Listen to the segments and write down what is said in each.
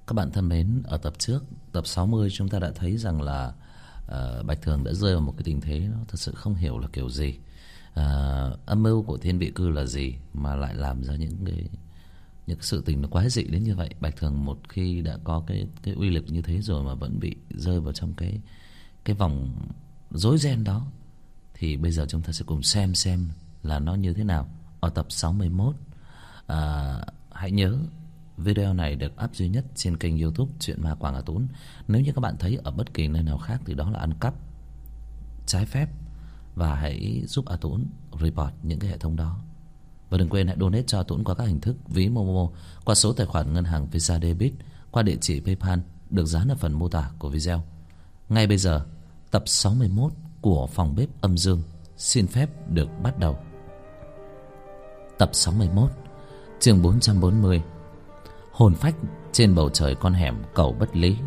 Các bạn thân mến, ở tập trước, tập 60 chúng ta đã thấy rằng là Bạch Thường đã rơi vào một cái tình thế nó thật sự không hiểu là kiểu gì. Âm mưu của thiên vị cư là gì mà lại làm ra những sự tình nó quái dị đến như vậy. Bạch Thường một khi đã có cái uy lực như thế rồi mà vẫn bị rơi vào trong cái vòng rối ren đó, thì bây giờ chúng ta sẽ cùng xem là nó như thế nào ở tập 61. Hãy nhớ video này được up duy nhất trên kênh YouTube Chuyện Ma Quảng Hà Tún. Nếu như các bạn thấy ở bất kỳ nơi nào khác thì đó là ăn cắp trái phép, và hãy giúp A Tún report những cái hệ thống đó. Và đừng quên hãy donate cho A Tún qua các hình thức ví Momo, qua số tài khoản ngân hàng Visa Debit, qua địa chỉ PayPal được dán ở phần mô tả của video. Ngay bây giờ, tập 61 của Phòng Bếp Âm Dương xin phép được bắt đầu. Tập 61, chương 440. Hồn phách trên bầu trời con hẻm cầu Bất Lý.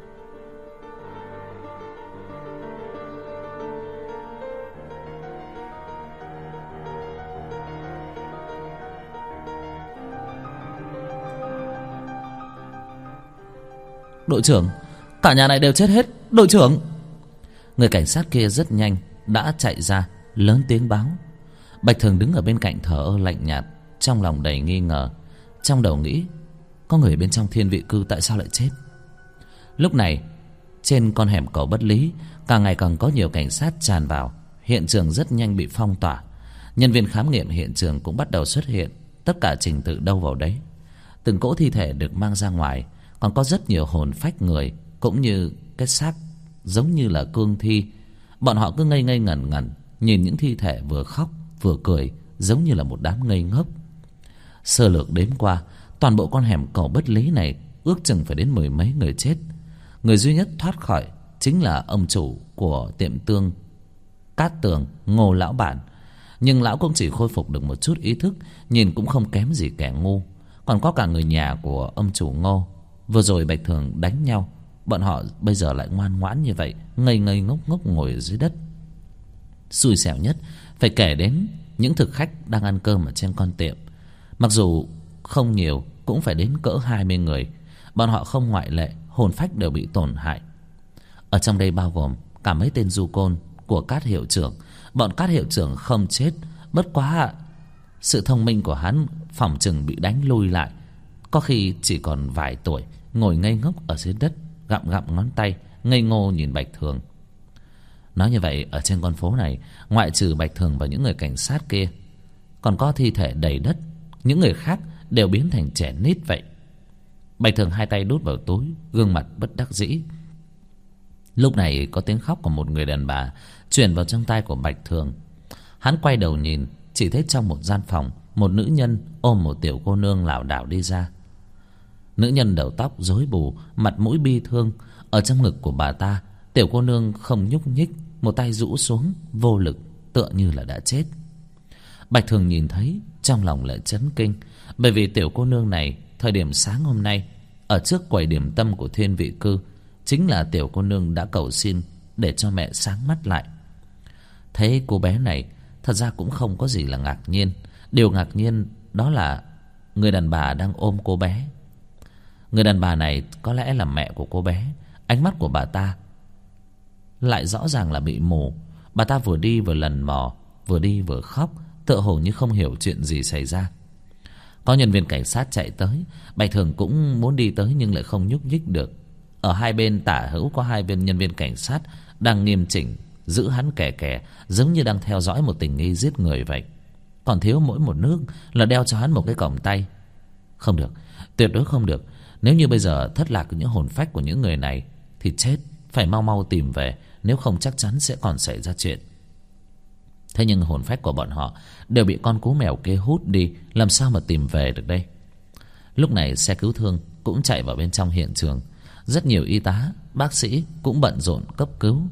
Đội trưởng, cả nhà này đều chết hết, đội trưởng. Người cảnh sát kia rất nhanh đã chạy ra, lớn tiếng báo. Bạch Thường đứng ở bên cạnh thờ ơ lạnh nhạt, trong lòng đầy nghi ngờ, trong đầu nghĩ có người bên trong thiên vị cư tại sao lại chết. Lúc này trên con hẻm cầu Bất Lý càng ngày càng có nhiều cảnh sát tràn vào. Hiện trường rất nhanh bị phong tỏa. Nhân viên khám nghiệm hiện trường cũng bắt đầu xuất hiện. Tất cả trình tự đâu vào đấy. Từng cỗ thi thể được mang ra ngoài. Còn có rất nhiều hồn phách người, cũng như cái xác giống như là cương thi. Bọn họ cứ ngây ngây ngẩn ngẩn nhìn những thi thể, vừa khóc vừa cười, giống như là một đám ngây ngốc. Sơ lược đếm qua, toàn bộ con hẻm cầu Bất Lý này ước chừng phải đến 10 mấy người chết. Người duy nhất thoát khỏi chính là ông chủ của tiệm tương Cát Tường, Ngô lão bản. Nhưng lão cũng chỉ khôi phục được một chút ý thức, nhìn cũng không kém gì kẻ ngu. Còn có cả người nhà của ông chủ Ngô. Vừa rồi Bạch Thường đánh nhau, bọn họ bây giờ lại ngoan ngoãn như vậy, ngây ngây ngốc ngốc ngồi ở dưới đất. Xui xẻo nhất phải kể đến những thực khách đang ăn cơm ở trên con tiệm. Mặc dù không nhiều, cũng phải đến cỡ 20 người. Bọn họ không ngoại lệ, hồn phách đều bị tổn hại. Ở trong đây bao gồm cả mấy tên du côn của Cát hiệu trưởng. Bọn Cát hiệu trưởng không chết, bất quá sự thông minh của hắn phỏng chừng bị đánh lui lại. Có khi chỉ còn vài tuổi, ngồi ngây ngốc ở dưới đất, gặm gặm ngón tay, ngây ngô nhìn Bạch Thường. Nói như vậy, ở trên con phố này, ngoại trừ Bạch Thường và những người cảnh sát kia, còn có thi thể đầy đất. Những người khác đều biến thành trẻ nít vậy. Bạch Thường hai tay đút vào túi, gương mặt bất đắc dĩ. Lúc này có tiếng khóc của một người đàn bà truyền vào trong tai của Bạch Thường. Hắn quay đầu nhìn, chỉ thấy trong một gian phòng, một nữ nhân ôm một tiểu cô nương lảo đảo đi ra. Nữ nhân đầu tóc rối bù, mặt mũi bi thương. Ở trong ngực của bà ta, tiểu cô nương không nhúc nhích, một tay rũ xuống, vô lực, tựa như là đã chết. Bạch Thường nhìn thấy, trong lòng lại chấn kinh. Bởi vì tiểu cô nương này, thời điểm sáng hôm nay, ở trước quầy điểm tâm của thiên vị cư, chính là tiểu cô nương đã cầu xin để cho mẹ sáng mắt lại. Thấy cô bé này, thật ra cũng không có gì là ngạc nhiên. Điều ngạc nhiên đó là người đàn bà đang ôm cô bé. Người đàn bà này có lẽ là mẹ của cô bé. Ánh mắt của bà ta lại rõ ràng là bị mù. Bà ta vừa đi vừa lần mò, vừa đi vừa khóc, tựa hồ như không hiểu chuyện gì xảy ra. Có nhân viên cảnh sát chạy tới. Bạch Thường cũng muốn đi tới nhưng lại không nhúc nhích được. Ở hai bên tả hữu có hai bên nhân viên cảnh sát đang nghiêm chỉnh giữ hắn kè kè, giống như đang theo dõi một tình nghi giết người vậy. Còn thiếu mỗi một nước là đeo cho hắn một cái còng tay. Không được, tuyệt đối không được. Nếu như bây giờ thất lạc những hồn phách của những người này thì chết, phải mau mau tìm về, nếu không chắc chắn sẽ còn xảy ra chuyện. Thế nhưng hồn phách của bọn họ đều bị con cú mèo kia hút đi, làm sao mà tìm về được đây? Lúc này xe cứu thương cũng chạy vào bên trong hiện trường. Rất nhiều y tá, bác sĩ cũng bận rộn cấp cứu.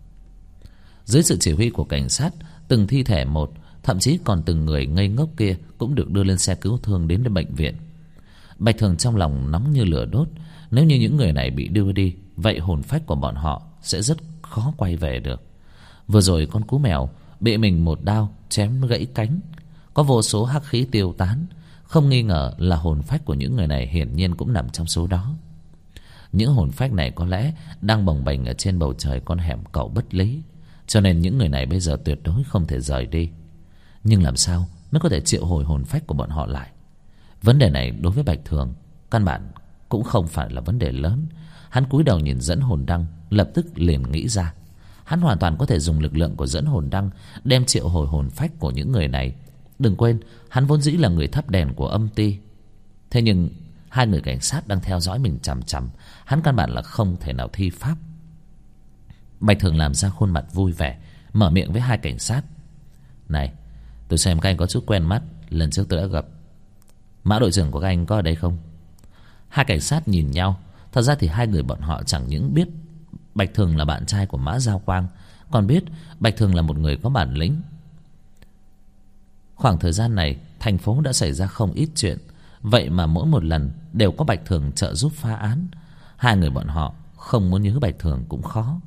Dưới sự chỉ huy của cảnh sát, từng thi thể một, thậm chí còn từng người ngây ngốc kia cũng được đưa lên xe cứu thương đến bệnh viện. Bạch Thường trong lòng nóng như lửa đốt. Nếu như những người này bị đưa đi, vậy hồn phách của bọn họ sẽ rất khó quay về được. Vừa rồi con cú mèo bị mình một đao chém gãy cánh, có vô số hắc khí tiêu tán. Không nghi ngờ là hồn phách của những người này hiển nhiên cũng nằm trong số đó. Những hồn phách này có lẽ đang bồng bềnh ở trên bầu trời con hẻm cậu bất lý, cho nên những người này bây giờ tuyệt đối không thể rời đi. Nhưng làm sao mới có thể triệu hồi hồn phách của bọn họ lại? Vấn đề này đối với Bạch Thường căn bản cũng không phải là vấn đề lớn. Hắn cúi đầu nhìn dẫn hồn đăng, lập tức liền nghĩ ra. Hắn hoàn toàn có thể dùng lực lượng của dẫn hồn đăng đem triệu hồi hồn phách của những người này. Đừng quên, hắn vốn dĩ là người thắp đèn của âm ty. Thế nhưng hai người cảnh sát đang theo dõi mình chằm chằm, hắn căn bản là không thể nào thi pháp. Bạch Thường làm ra khuôn mặt vui vẻ, mở miệng với hai cảnh sát. Này, tôi xem các anh có chút quen mắt, lần trước tôi đã gặp. Mã đội trưởng của các anh có ở đây không? Hai cảnh sát nhìn nhau. Thật ra thì hai người bọn họ chẳng những biết Bạch Thường là bạn trai của Mã Giao Quang, còn biết Bạch Thường là một người có bản lĩnh. Khoảng thời gian này thành phố đã xảy ra không ít chuyện, vậy mà mỗi một lần đều có Bạch Thường trợ giúp phá án. Hai người bọn họ không muốn nhớ Bạch Thường cũng khó.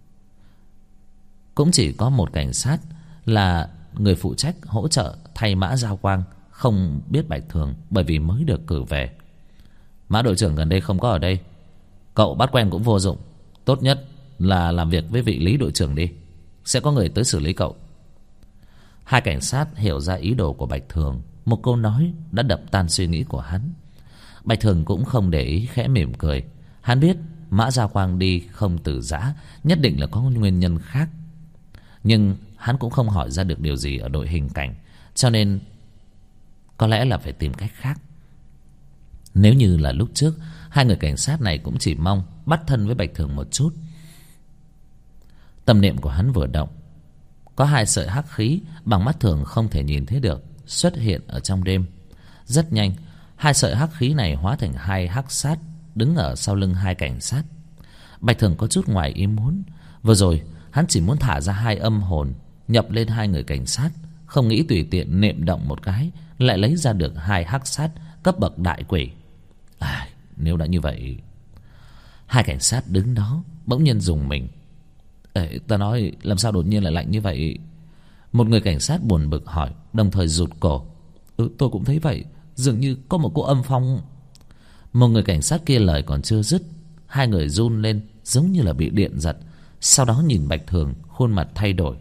Cũng chỉ có một cảnh sát là người phụ trách hỗ trợ thay Mã Giao Quang không biết Bạch Thường, bởi vì mới được cử về. Mã đội trưởng gần đây không có ở đây, cậu bắt quen cũng vô dụng. Tốt nhất là làm việc với vị Lý đội trưởng đi, sẽ có người tới xử lý cậu. Hai cảnh sát hiểu ra ý đồ của Bạch Thường. Một câu nói đã đập tan suy nghĩ của hắn. Bạch Thường cũng không để ý, khẽ mỉm cười. Hắn biết Mã Giao Quang đi không từ giã nhất định là có nguyên nhân khác, nhưng hắn cũng không hỏi ra được điều gì ở đội hình cảnh, cho nên có lẽ là phải tìm cách khác. Nếu như là lúc trước, hai người cảnh sát này cũng chỉ mong bắt thân với Bạch Thường một chút. Tâm niệm của hắn vừa động, có hai sợi hắc khí bằng mắt thường không thể nhìn thấy được xuất hiện ở trong đêm. Rất nhanh, hai sợi hắc khí này hóa thành hai hắc sát đứng ở sau lưng hai cảnh sát. Bạch Thường có chút ngoài ý muốn. Vừa rồi hắn chỉ muốn thả ra hai âm hồn nhập lên hai người cảnh sát, không nghĩ tùy tiện nệm động một cái lại lấy ra được hai hắc sát cấp bậc đại quỷ. Nếu đã như vậy... Hai cảnh sát đứng đó bỗng nhiên rùng mình. Ta nói làm sao đột nhiên lại lạnh như vậy? Một người cảnh sát buồn bực hỏi, đồng thời rụt cổ. Tôi cũng thấy vậy, dường như có một cỗ âm phong. Một người cảnh sát kia lời còn chưa dứt, hai người run lên giống như là bị điện giật. Sau đó nhìn Bạch Thường, khuôn mặt thay đổi.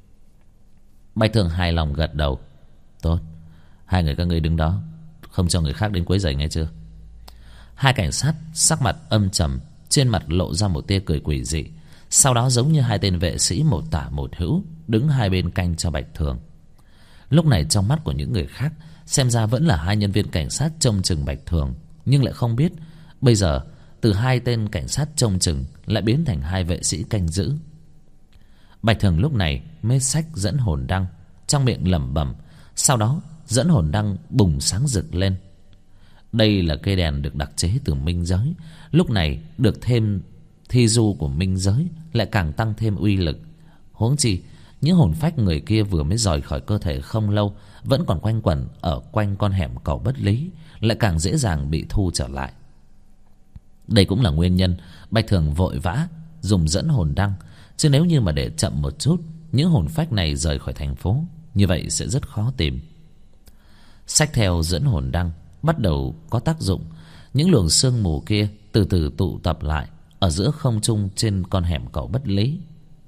Bạch Thường hài lòng gật đầu. Tốt, hai người các ngươi đứng đó, không cho người khác đến quấy rầy nghe chưa? Hai cảnh sát sắc mặt âm trầm, trên mặt lộ ra một tia cười quỷ dị. Sau đó giống như hai tên vệ sĩ một tả một hữu, đứng hai bên canh cho Bạch Thường. Lúc này trong mắt của những người khác xem ra vẫn là hai nhân viên cảnh sát trông chừng Bạch Thường, nhưng lại không biết bây giờ từ hai tên cảnh sát trông chừng lại biến thành hai vệ sĩ canh giữ. Bạch Thường lúc này mới xách dẫn hồn đăng, trong miệng lẩm bẩm. Sau đó dẫn hồn đăng bùng sáng rực lên. Đây là cây đèn được đặc chế từ minh giới, lúc này được thêm thi du của minh giới lại càng tăng thêm uy lực. Huống chi những hồn phách người kia vừa mới rời khỏi cơ thể không lâu, vẫn còn quanh quẩn ở quanh con hẻm cầu bất lý, lại càng dễ dàng bị thu trở lại. Đây cũng là nguyên nhân Bạch Thường vội vã dùng dẫn hồn đăng, chứ nếu như mà để chậm một chút, những hồn phách này rời khỏi thành phố, như vậy sẽ rất khó tìm. Xách theo dẫn hồn đăng bắt đầu có tác dụng. Những luồng sương mù kia từ từ tụ tập lại ở giữa không trung trên con hẻm cầu bất lý.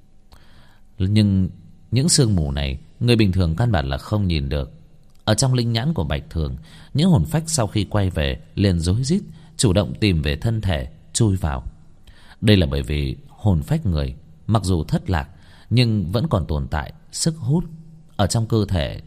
Nhưng những sương mù này người bình thường căn bản là không nhìn được. Ở trong linh nhãn của Bạch Thường, những hồn phách sau khi quay về liền rối rít chủ động tìm về thân thể, chui vào. Đây là bởi vì hồn phách người mặc dù thất lạc nhưng vẫn còn tồn tại sức hút ở trong cơ thể.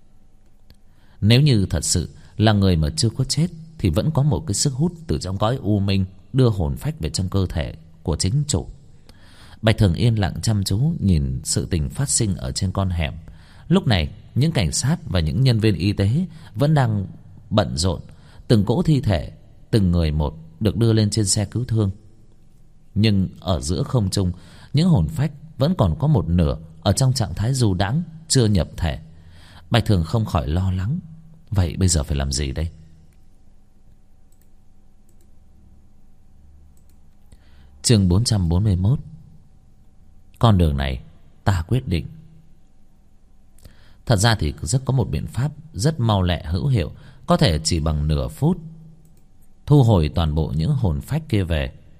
Nếu như thật sự là người mà chưa có chết thì vẫn có một cái sức hút từ trong cõi u minh đưa hồn phách về trong cơ thể của chính chủ. Bạch Thường yên lặng chăm chú nhìn sự tình phát sinh ở trên con hẻm. Lúc này những cảnh sát và những nhân viên y tế vẫn đang bận rộn. Từng cỗ thi thể, từng người một được đưa lên trên xe cứu thương. Nhưng ở giữa không trung, những hồn phách vẫn còn có một nửa ở trong trạng thái du đãng, chưa nhập thể. Bạch Thường không khỏi lo lắng. Vậy bây giờ phải làm gì đây? Chương 441. Con đường này ta quyết định. Thật ra thì rất có một biện pháp rất mau lẹ hữu hiệu, có thể chỉ bằng nửa phút thu hồi toàn bộ những hồn phách kia về.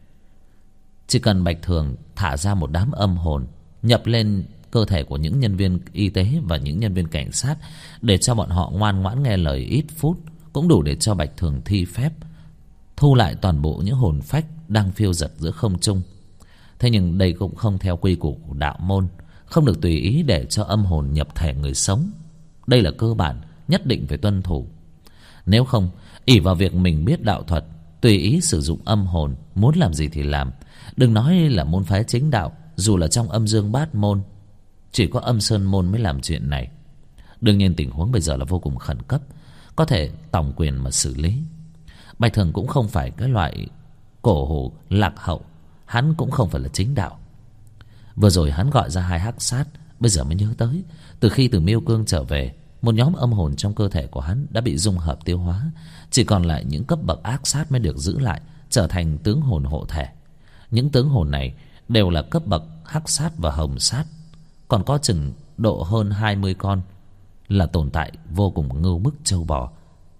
Chỉ cần Bạch Thường thả ra một đám âm hồn nhập lên cơ thể của những nhân viên y tế và những nhân viên cảnh sát, để cho bọn họ ngoan ngoãn nghe lời ít phút, cũng đủ để cho Bạch Thường thi phép thu lại toàn bộ những hồn phách đang phiêu dật giữa không trung. Thế nhưng đây cũng không theo quy củ của đạo môn, không được tùy ý để cho âm hồn nhập thể người sống. Đây là cơ bản nhất định phải tuân thủ. Nếu không, ỷ vào việc mình biết đạo thuật, tùy ý sử dụng âm hồn, muốn làm gì thì làm. Đừng nói là môn phái chính đạo, dù là trong âm dương bát môn, chỉ có âm sơn môn mới làm chuyện này. Đương nhiên tình huống bây giờ là vô cùng khẩn cấp, có thể tòng quyền mà xử lý. Bạch Thường cũng không phải cái loại cổ hủ lạc hậu, hắn cũng không phải là chính đạo. Vừa rồi hắn gọi ra 2 hắc sát, bây giờ mới nhớ tới, từ khi từ Miêu Cương trở về, một nhóm âm hồn trong cơ thể của hắn đã bị dung hợp tiêu hóa, chỉ còn lại những cấp bậc ác sát mới được giữ lại, trở thành tướng hồn hộ thể. Những tướng hồn này đều là cấp bậc hắc sát và hồng sát, còn có chừng độ hơn 20 con, là tồn tại vô cùng ngưu bức trâu bò.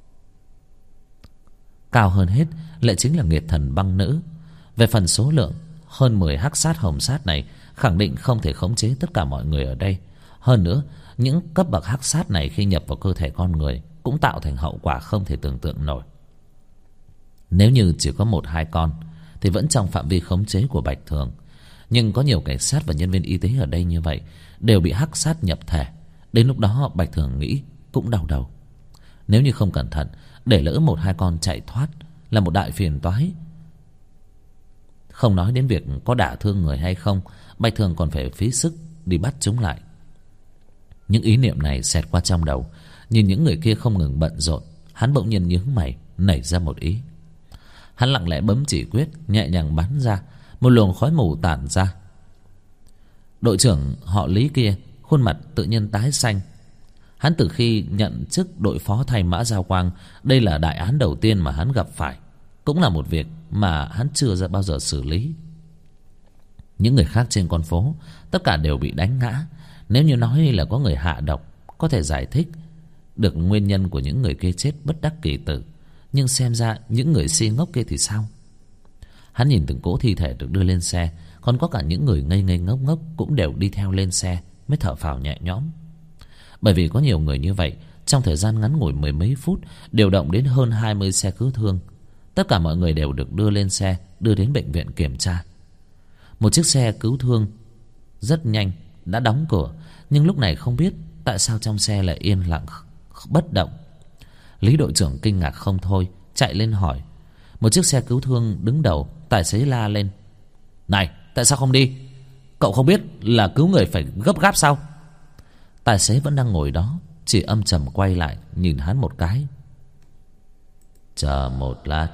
Cao hơn hết lại chính là nghiệt thần băng nữ. Về phần số lượng, hơn 10 hắc sát hồng sát này khẳng định không thể khống chế tất cả mọi người ở đây. Hơn nữa, những cấp bậc hắc sát này khi nhập vào cơ thể con người cũng tạo thành hậu quả không thể tưởng tượng nổi. Nếu như chỉ có 1-2 con thì vẫn trong phạm vi khống chế của Bạch Thường, nhưng có nhiều cảnh sát và nhân viên y tế ở đây như vậy đều bị hắc sát nhập thể. Đến lúc đó Bạch Thường nghĩ cũng đau đầu. Nếu như không cẩn thận, để lỡ 1-2 con chạy thoát là một đại phiền toái. Không nói đến việc có đả thương người hay không, Bạch Thường còn phải phí sức đi bắt chúng lại. Những ý niệm này xẹt qua trong đầu, nhìn những người kia không ngừng bận rộn, hắn bỗng nhiên nhướng mày, nảy ra một ý. Hắn lặng lẽ bấm chỉ quyết, nhẹ nhàng bắn ra, một luồng khói mù tản ra. Đội trưởng họ Lý kia khuôn mặt tự nhiên tái xanh. Hắn từ khi nhận chức đội phó thay Mã Giao Quang, đây là đại án đầu tiên mà hắn gặp phải, cũng là một việc mà hắn chưa bao giờ xử lý. Những người khác trên con phố tất cả đều bị đánh ngã. Nếu như nói là có người hạ độc, có thể giải thích được nguyên nhân của những người kia chết bất đắc kỳ tử, nhưng xem ra những người si ngốc kia thì sao? Hắn nhìn từng cỗ thi thể được đưa lên xe, còn có cả những người ngây ngây ngốc ngốc cũng đều đi theo lên xe, mới thở phào nhẹ nhõm. Bởi vì có nhiều người như vậy, trong thời gian ngắn ngủi 10 mấy phút điều động đến hơn 20 xe cứu thương. Tất cả mọi người đều được đưa lên xe, đưa đến bệnh viện kiểm tra. Một chiếc xe cứu thương rất nhanh đã đóng cửa, nhưng lúc này không biết tại sao trong xe lại yên lặng bất động. Lý đội trưởng kinh ngạc không thôi, chạy lên hỏi. Một chiếc xe cứu thương đứng đầu, tài xế la lên: "Này, tại sao không đi? Cậu không biết là cứu người phải gấp gáp sao?" Tài xế vẫn đang ngồi đó, chỉ âm trầm quay lại nhìn hắn một cái. "Chờ một lát."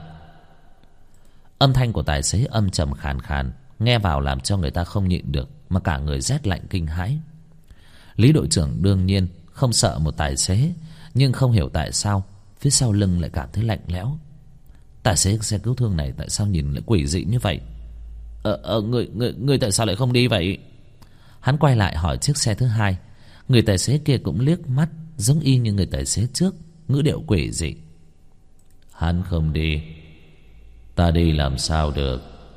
Âm thanh của tài xế âm trầm khàn khàn, nghe vào làm cho người ta không nhịn được mà cả người rét lạnh kinh hãi. Lý đội trưởng đương nhiên không sợ một tài xế, nhưng không hiểu tại sao phía sau lưng lại cảm thấy lạnh lẽo. Tài xế xe cứu thương này tại sao nhìn lại quỷ dị như vậy? Người tại sao lại không đi vậy? Hắn quay lại hỏi chiếc xe thứ hai. Người tài xế kia cũng liếc mắt giống y như người tài xế trước, ngữ điệu quỷ dị: "Hắn không đi, ta đi làm sao được?"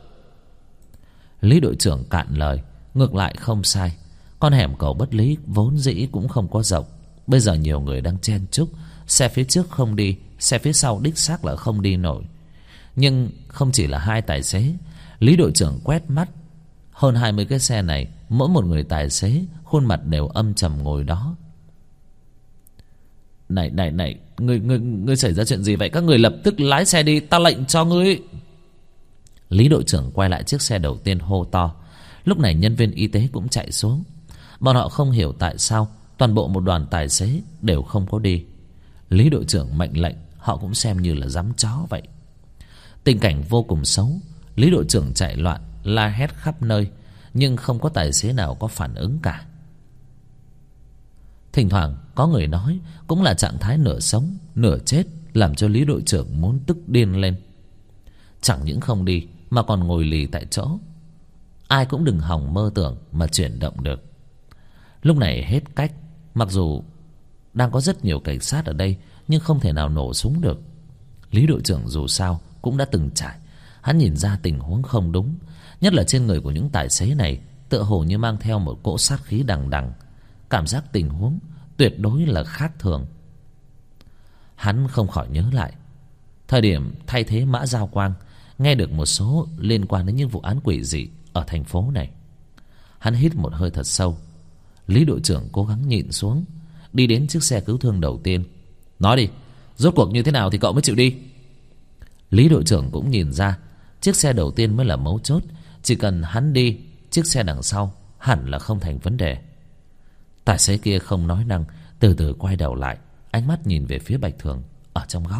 Lý đội trưởng cạn lời, ngược lại không sai. Con hẻm cầu Bất Lý vốn dĩ cũng không có rộng, bây giờ nhiều người đang chen chúc, xe phía trước không đi, xe phía sau đích xác là không đi nổi. Nhưng không chỉ là 2 tài xế. Lý đội trưởng quét mắt hơn 20 cái xe này, mỗi một người tài xế khuôn mặt đều âm trầm ngồi đó. Này, ngươi xảy ra chuyện gì vậy? Các người lập tức lái xe đi, ta lệnh cho ngươi." Lý đội trưởng quay lại chiếc xe đầu tiên hô to. Lúc này nhân viên y tế cũng chạy xuống. Bọn họ không hiểu tại sao toàn bộ một đoàn tài xế đều không có đi. Lý đội trưởng mệnh lệnh, họ cũng xem như là giám chó vậy. Tình cảnh vô cùng xấu. Lý đội trưởng chạy loạn, la hét khắp nơi, nhưng không có tài xế nào có phản ứng cả. Thỉnh thoảng có người nói, cũng là trạng thái nửa sống nửa chết, làm cho Lý đội trưởng muốn tức điên lên. Chẳng những không đi mà còn ngồi lì tại chỗ. Ai cũng đừng hòng mơ tưởng mà chuyển động được. Lúc này hết cách. Mặc dù đang có rất nhiều cảnh sát ở đây, nhưng không thể nào nổ súng được. Lý đội trưởng dù sao cũng đã từng trải, hắn nhìn ra tình huống không đúng. Nhất là trên người của những tài xế này tựa hồ như mang theo một cỗ sát khí đằng đằng. Cảm giác tình huống tuyệt đối là khác thường. Hắn không khỏi nhớ lại thời điểm thay thế Mã Giao Quang, nghe được một số liên quan đến những vụ án quỷ dị ở thành phố này. Hắn hít một hơi thật sâu. Lý đội trưởng cố gắng nhịn xuống, đi đến chiếc xe cứu thương đầu tiên. Nói đi, rốt cuộc như thế nào thì cậu mới chịu đi? Lý đội trưởng cũng nhìn ra chiếc xe đầu tiên mới là mấu chốt. Chỉ cần hắn đi, chiếc xe đằng sau hẳn là không thành vấn đề. Tài xế kia không nói năng, từ từ quay đầu lại, ánh mắt nhìn về phía Bạch Thường ở trong góc.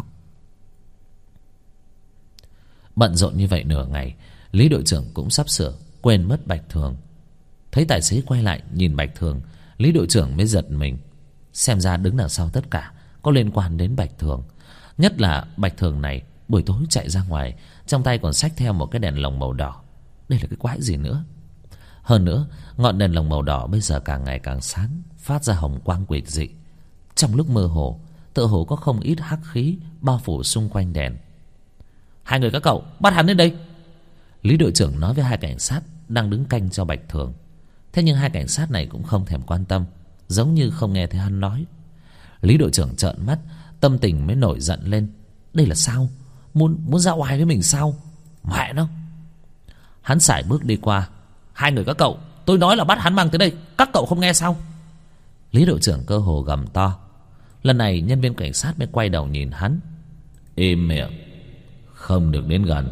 Bận rộn như vậy nửa ngày, Lý đội trưởng cũng sắp sửa quên mất Bạch Thường. Thấy tài xế quay lại nhìn Bạch Thường, Lý đội trưởng mới giật mình. Xem ra đứng đằng sau tất cả có liên quan đến Bạch Thường. Nhất là Bạch Thường này buổi tối chạy ra ngoài, trong tay còn xách theo một cái đèn lồng màu đỏ. Đây là cái quái gì nữa? Hơn nữa, ngọn đèn lồng màu đỏ bây giờ càng ngày càng sáng, phát ra hồng quang quỷ dị. Trong lúc mơ hồ, tựa hồ có không ít hắc khí bao phủ xung quanh đèn. Hai người các cậu bắt hắn đến đây. Lý đội trưởng nói với hai cảnh sát đang đứng canh cho Bạch Thường. Thế nhưng hai cảnh sát này cũng không thèm quan tâm, giống như không nghe thấy hắn nói. Lý đội trưởng trợn mắt, tâm tình mới nổi giận lên. Đây là sao? Muốn ra oai với mình sao? Mẹ nó! Hắn sải bước đi qua. Hai người các cậu, tôi nói là bắt hắn mang tới đây, các cậu không nghe sao? Lý đội trưởng cơ hồ gầm to. Lần này nhân viên cảnh sát mới quay đầu nhìn hắn. Im miệng, không được đến gần.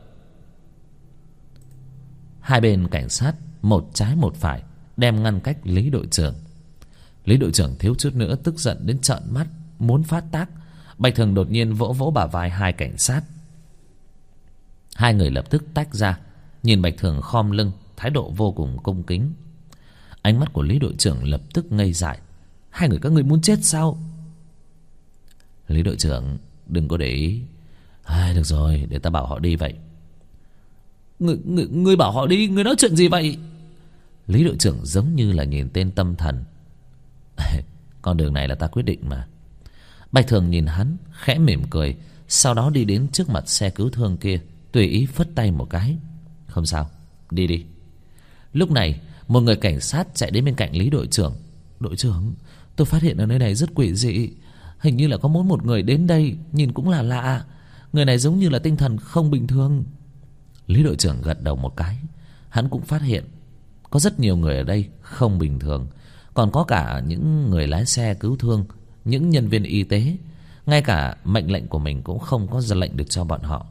Hai bên cảnh sát một trái một phải đem ngăn cách Lý đội trưởng. Lý đội trưởng thiếu chút nữa tức giận đến trợn mắt, muốn phát tác. Bạch Thường đột nhiên vỗ vỗ bả vai hai cảnh sát. Hai người lập tức tách ra, nhìn Bạch Thường khom lưng, thái độ vô cùng cung kính. Ánh mắt của Lý đội trưởng lập tức ngây dại. Hai người các ngươi muốn chết sao? Lý đội trưởng, đừng có để ý. Được rồi, để ta bảo họ đi vậy. Ngươi bảo họ đi? Ngươi nói chuyện gì vậy? Lý đội trưởng giống như là nhìn tên tâm thần. Con đường này là ta quyết định mà. Bạch Thường nhìn hắn, khẽ mỉm cười, sau đó đi đến trước mặt xe cứu thương kia, tùy ý phất tay một cái. Không sao, đi đi. Lúc này một người cảnh sát chạy đến bên cạnh Lý đội trưởng. Đội trưởng, tôi phát hiện ở nơi này rất quỷ dị. Hình như là có mỗi một người đến đây, nhìn cũng là lạ. Người này giống như là tinh thần không bình thường. Lý đội trưởng gật đầu một cái. Hắn cũng phát hiện có rất nhiều người ở đây không bình thường. Còn có cả những người lái xe cứu thương, những nhân viên y tế. Ngay cả mệnh lệnh của mình cũng không có ra lệnh được cho bọn họ.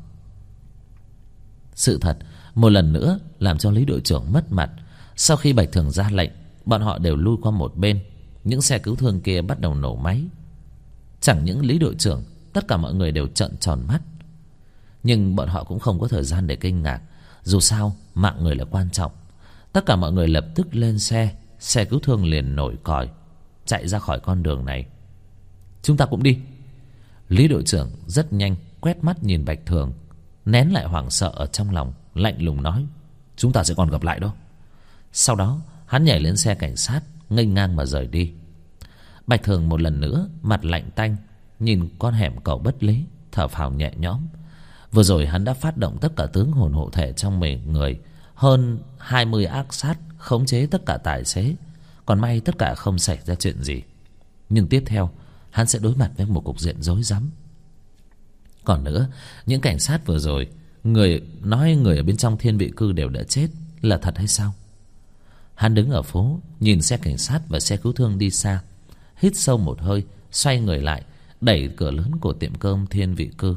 Sự thật một lần nữa làm cho Lý đội trưởng mất mặt. Sau khi Bạch Thường ra lệnh, bọn họ đều lui qua một bên. Những xe cứu thương kia bắt đầu nổ máy. Chẳng những Lý đội trưởng, tất cả mọi người đều trợn tròn mắt. Nhưng bọn họ cũng không có thời gian để kinh ngạc. Dù sao mạng người là quan trọng. Tất cả mọi người lập tức lên xe. Xe cứu thương liền nổi còi, chạy ra khỏi con đường này. Chúng ta cũng đi. Lý đội trưởng rất nhanh quét mắt nhìn Bạch Thường, nén lại hoảng sợ ở trong lòng, lạnh lùng nói. Chúng ta sẽ còn gặp lại đó. Sau đó hắn nhảy lên xe cảnh sát, nghênh ngang mà rời đi. Bạch Thường một lần nữa mặt lạnh tanh, nhìn con hẻm cầu bất lý, thở phào nhẹ nhõm. Vừa rồi hắn đã phát động tất cả tướng hồn hộ thể trong người, hơn 20 ác sát, khống chế tất cả tài xế. Còn may tất cả không xảy ra chuyện gì. Nhưng tiếp theo hắn sẽ đối mặt với một cục diện rối rắm. Còn nữa, những cảnh sát vừa rồi người ở bên trong Thiên Vị Cư đều đã chết, là thật hay sao? Hắn đứng ở phố, nhìn xe cảnh sát và xe cứu thương đi xa, hít sâu một hơi, xoay người lại, đẩy cửa lớn của tiệm cơm Thiên Vị Cư.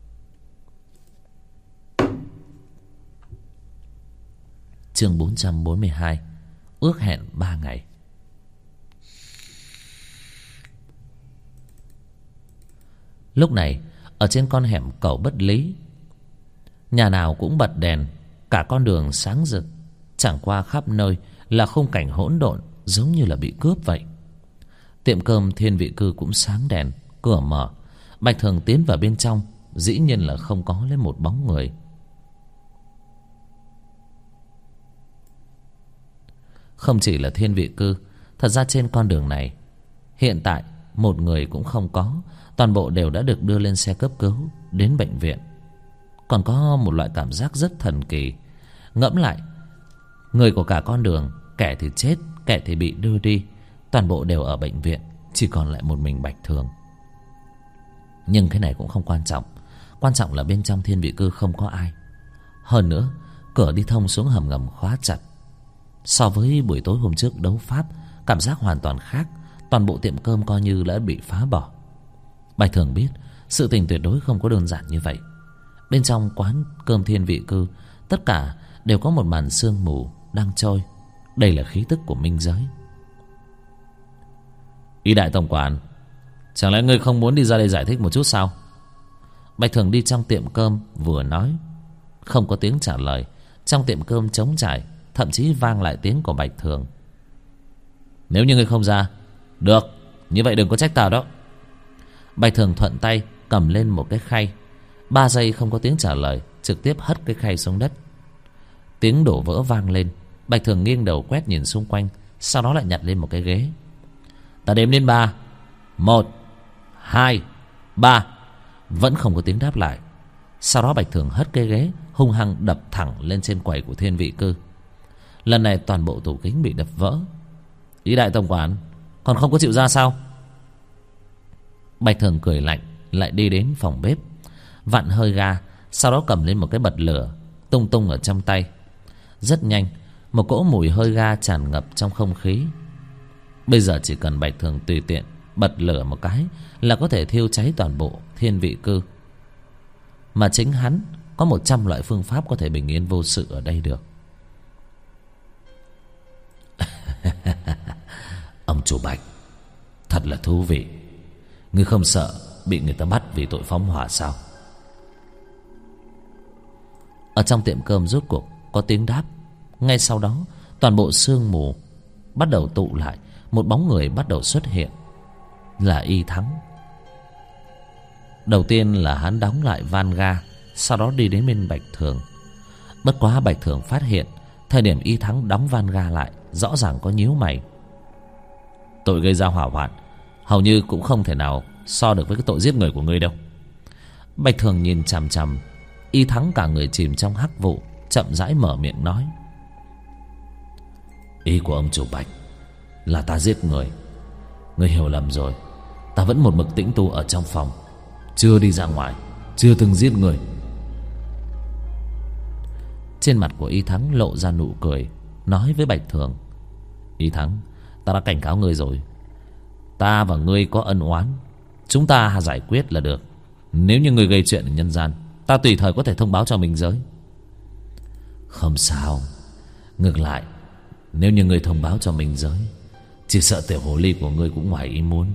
Chương 442. Ước hẹn 3 ngày. Lúc này ở trên con hẻm cầu bất lý, nhà nào cũng bật đèn, cả con đường sáng rực. Chẳng qua khắp nơi là khung cảnh hỗn độn, giống như là bị cướp vậy. Tiệm cơm Thiên Vị Cư cũng sáng đèn, cửa mở. Bạch Thường tiến vào bên trong, dĩ nhiên là không có lấy một bóng người. Không chỉ là Thiên Vị Cư, thật ra trên con đường này hiện tại một người cũng không có. Toàn bộ đều đã được đưa lên xe cấp cứu, đến bệnh viện. Còn có một loại cảm giác rất thần kỳ. Ngẫm lại, người của cả con đường, kẻ thì chết, kẻ thì bị đưa đi, toàn bộ đều ở bệnh viện, chỉ còn lại một mình Bạch Thường. Nhưng cái này cũng không quan trọng. Quan trọng là bên trong thiên vị cư không có ai. Hơn nữa, cửa đi thông xuống hầm ngầm khóa chặt. So với buổi tối hôm trước đấu pháp, cảm giác hoàn toàn khác. Toàn bộ tiệm cơm coi như đã bị phá bỏ. Bạch Thường biết sự tình tuyệt đối không có đơn giản như vậy. Bên trong quán cơm thiên vị cư, tất cả đều có một màn sương mù đang trôi. Đây là khí tức của minh giới. Ý đại tổng quản, chẳng lẽ ngươi không muốn đi ra đây giải thích một chút sao? Bạch Thường đi trong tiệm cơm vừa nói. Không có tiếng trả lời. Trong tiệm cơm trống trải, thậm chí vang lại tiếng của Bạch Thường. Nếu như ngươi không ra, được, như vậy đừng có trách tao đó. Bạch Thường thuận tay cầm lên một cái khay. 3 giây không có tiếng trả lời, trực tiếp hất cái khay xuống đất. Tiếng đổ vỡ vang lên. Bạch Thường nghiêng đầu quét nhìn xung quanh, sau đó lại nhặt lên một cái ghế. Ta đếm đến 3. 1, 2, 3. Vẫn không có tiếng đáp lại. Sau đó Bạch Thường hất cái ghế, hung hăng đập thẳng lên trên quầy của thiên vị cư. Lần này toàn bộ tủ kính bị đập vỡ. Ý đại tổng quản, còn không có chịu ra sao? Bạch Thường cười lạnh, lại đi đến phòng bếp, vặn hơi ga, sau đó cầm lên một cái bật lửa, tung tung ở trong tay. Rất nhanh, một cỗ mùi hơi ga tràn ngập trong không khí. Bây giờ chỉ cần Bạch Thường tùy tiện bật lửa một cái là có thể thiêu cháy toàn bộ thiên vị cư. Mà chính hắn có 100 loại phương pháp có thể bình yên vô sự ở đây được. Ông chủ Bạch, thật là thú vị. Ngươi không sợ bị người ta bắt vì tội phóng hỏa sao? Ở trong tiệm cơm rốt cuộc có tiếng đáp. Ngay sau đó, toàn bộ sương mù bắt đầu tụ lại. Một bóng người bắt đầu xuất hiện, là Y Thắng. Đầu tiên là hắn đóng lại van ga, sau đó đi đến bên Bạch Thường. Bất quá Bạch Thường phát hiện thời điểm Y Thắng đóng van ga lại, rõ ràng có nhíu mày. Tội gây ra hỏa hoạn hầu như cũng không thể nào so được với cái tội giết người của ngươi đâu. Bạch Thường nhìn chằm chằm Y Thắng, cả người chìm trong hắc vụ, chậm rãi mở miệng nói. Ý của ông chủ Bạch là ta giết người. Ngươi hiểu lầm rồi. Ta vẫn một mực tĩnh tu ở trong phòng, chưa đi ra ngoài, chưa từng giết người. Trên mặt của Y Thắng lộ ra nụ cười, nói với Bạch Thường. Y Thắng, ta đã cảnh cáo ngươi rồi. Ta và ngươi có ân oán, chúng ta giải quyết là được. Nếu như ngươi gây chuyện ở nhân gian, ta tùy thời có thể thông báo cho minh giới. Không sao. Ngược lại, nếu như ngươi thông báo cho minh giới, chỉ sợ tiểu hồ ly của ngươi cũng ngoài ý muốn.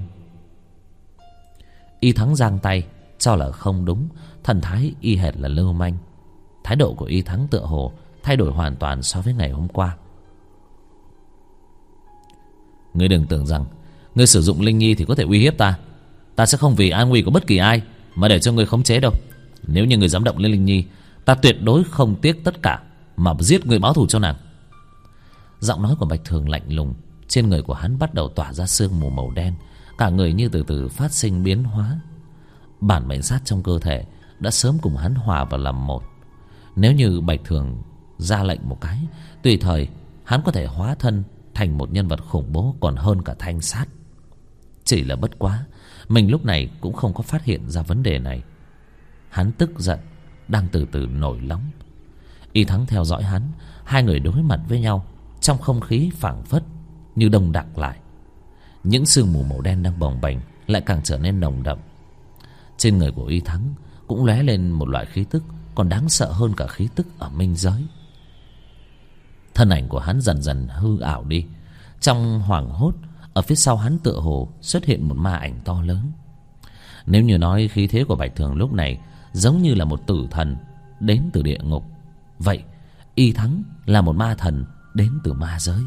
Y Thắng giang tay cho là không đúng, thần thái y hệt là lưu manh. Thái độ của Y Thắng tựa hồ thay đổi hoàn toàn so với ngày hôm qua. Ngươi đừng tưởng rằng ngươi sử dụng linh nhi thì có thể uy hiếp ta. Ta sẽ không vì an nguy của bất kỳ ai mà để cho ngươi khống chế đâu. Nếu như ngươi dám động lên linh nhi, ta tuyệt đối không tiếc tất cả mà giết người báo thù cho nàng. Giọng nói của Bạch Thường lạnh lùng. Trên người của hắn bắt đầu tỏa ra sương mù màu đen, cả người như từ từ phát sinh biến hóa. Bản mệnh sát trong cơ thể đã sớm cùng hắn hòa vào làm một. Nếu như Bạch Thường ra lệnh một cái, tùy thời hắn có thể hóa thân thành một nhân vật khủng bố còn hơn cả Thanh Sát. Chỉ là bất quá, mình lúc này cũng không có phát hiện ra vấn đề này. Hắn tức giận, đang từ từ nổi nóng. Y Thắng theo dõi hắn, hai người đối mặt với nhau. Trong không khí phảng phất như đông đặc lại. Những sương mù màu đen đang bồng bềnh lại càng trở nên nồng đậm. Trên người của Y Thắng cũng lóe lên một loại khí tức còn đáng sợ hơn cả khí tức ở minh giới. Thân ảnh của hắn dần dần hư ảo đi. Trong hoảng hốt, ở phía sau hắn tựa hồ xuất hiện một ma ảnh to lớn. Nếu như nói khí thế của Bạch Thường lúc này giống như là một tử thần đến từ địa ngục, vậy Y Thắng là một ma thần đến từ ma giới.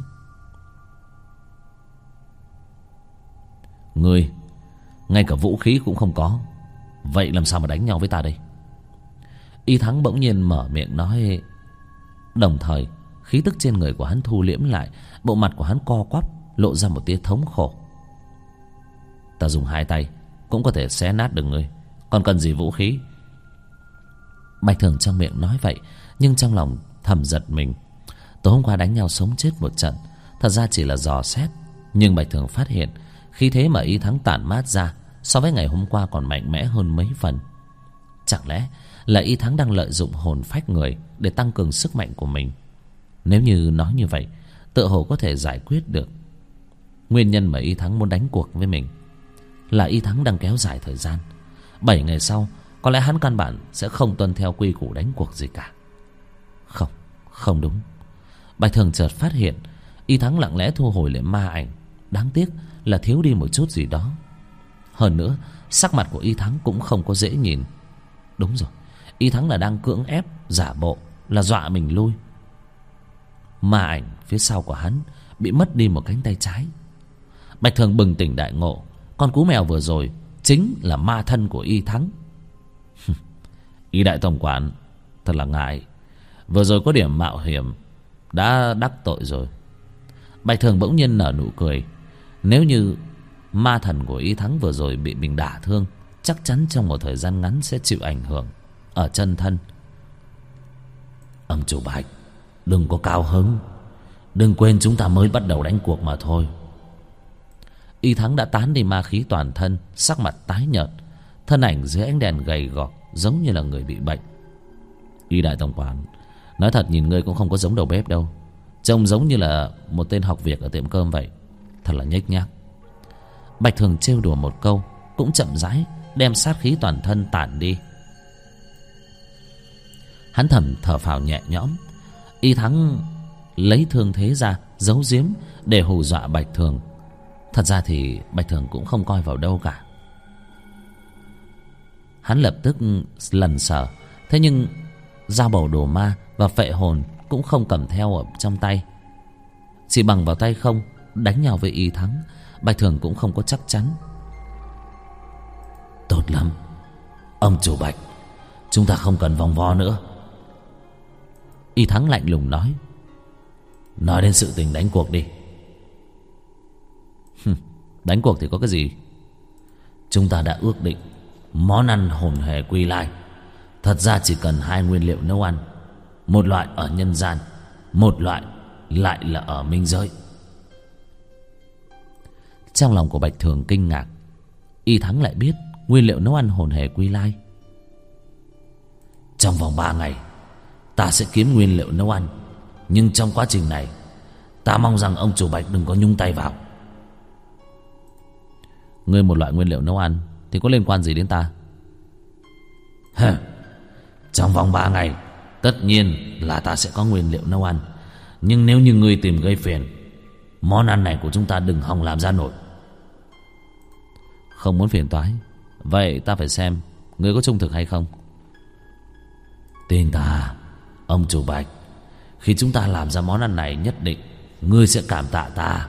Ngươi ngay cả vũ khí cũng không có, vậy làm sao mà đánh nhau với ta đây? Y Thắng bỗng nhiên mở miệng nói. Đồng thời khí tức trên người của hắn thu liễm lại, bộ mặt của hắn co quắp, lộ ra một tia thống khổ. Ta dùng 2 tay cũng có thể xé nát được ngươi, còn cần gì vũ khí? Bạch Thường trong miệng nói vậy, nhưng trong lòng thầm giật mình. Tối hôm qua đánh nhau sống chết một trận, thật ra chỉ là dò xét, nhưng Bạch Thường phát hiện khí thế mà Y Thắng tản mát ra so với ngày hôm qua còn mạnh mẽ hơn mấy phần. Chẳng lẽ là Y Thắng đang lợi dụng hồn phách người để tăng cường sức mạnh của mình? Nếu như nói như vậy, tựa hồ có thể giải quyết được. Nguyên nhân mà Y Thắng muốn đánh cuộc với mình là Y Thắng đang kéo dài thời gian. 7 ngày sau, có lẽ hắn căn bản sẽ không tuân theo quy củ đánh cuộc gì cả. Không đúng. Bạch Thường chợt phát hiện Y Thắng lặng lẽ thu hồi lại ma ảnh. Đáng tiếc là thiếu đi một chút gì đó. Hơn nữa, sắc mặt của Y Thắng cũng không có dễ nhìn. Đúng rồi, Y Thắng là đang cưỡng ép, giả bộ là dọa mình lui. Ma ảnh phía sau của hắn bị mất đi một cánh tay trái. Bạch Thường bừng tỉnh đại ngộ, con cú mèo vừa rồi chính là ma thân của Y Thắng. Y đại tổng quản thật là ngại, vừa rồi có điểm mạo hiểm đã đắc tội rồi. Bạch Thường bỗng nhiên nở nụ cười. Nếu như ma thần của Y Thắng vừa rồi bị mình đả thương, chắc chắn trong một thời gian ngắn sẽ chịu ảnh hưởng ở chân thân. Ông chủ Bạch, đừng có cao hứng, đừng quên chúng ta mới bắt đầu đánh cuộc mà thôi. Y Thắng đã tán đi ma khí toàn thân, sắc mặt tái nhợt, thân ảnh dưới ánh đèn gầy gò giống như là người bị bệnh. Y đại tổng quản, nói thật nhìn ngươi cũng không có giống đầu bếp đâu, trông giống như là một tên học việc ở tiệm cơm vậy. Thật là nhếch nhác. Bạch Thường trêu đùa một câu, cũng chậm rãi đem sát khí toàn thân tản đi. Hắn thầm thở phào nhẹ nhõm. Y Thắng lấy thương thế ra giấu giếm để hù dọa Bạch Thường. Thật ra thì Bạch Thường cũng không coi vào đâu cả. Hắn lập tức lần sở, thế nhưng dao bầu đồ ma và phệ hồn cũng không cầm theo ở trong tay. Chỉ bằng vào tay không đánh nhau với Y Thắng, Bạch Thường cũng không có chắc chắn. Tốt lắm, ông chủ Bạch, chúng ta không cần vòng vo nữa. Y Thắng lạnh lùng nói. Nói đến sự tình đánh cuộc đi. Đánh cuộc thì có cái gì? Chúng ta đã ước định món ăn hồn hề quy lai thật ra chỉ cần 2 nguyên liệu nấu ăn. Một loại ở nhân gian, một loại lại là ở minh giới. Trong lòng của Bạch Thường kinh ngạc. Y Thắng lại biết nguyên liệu nấu ăn hồn hề quy lai. Trong vòng 3 ngày ta sẽ kiếm nguyên liệu nấu ăn, nhưng trong quá trình này ta mong rằng ông chủ Bạch đừng có nhúng tay vào. Ngươi một loại nguyên liệu nấu ăn thì có liên quan gì đến ta? Trong vòng 3 ngày tất nhiên là ta sẽ có nguyên liệu nấu ăn, nhưng nếu như ngươi tìm gây phiền, món ăn này của chúng ta đừng hòng làm ra nổi. Không muốn phiền toái, vậy ta phải xem ngươi có trung thực hay không. Tin ta, ông chủ Bạch, khi chúng ta làm ra món ăn này nhất định ngươi sẽ cảm tạ ta.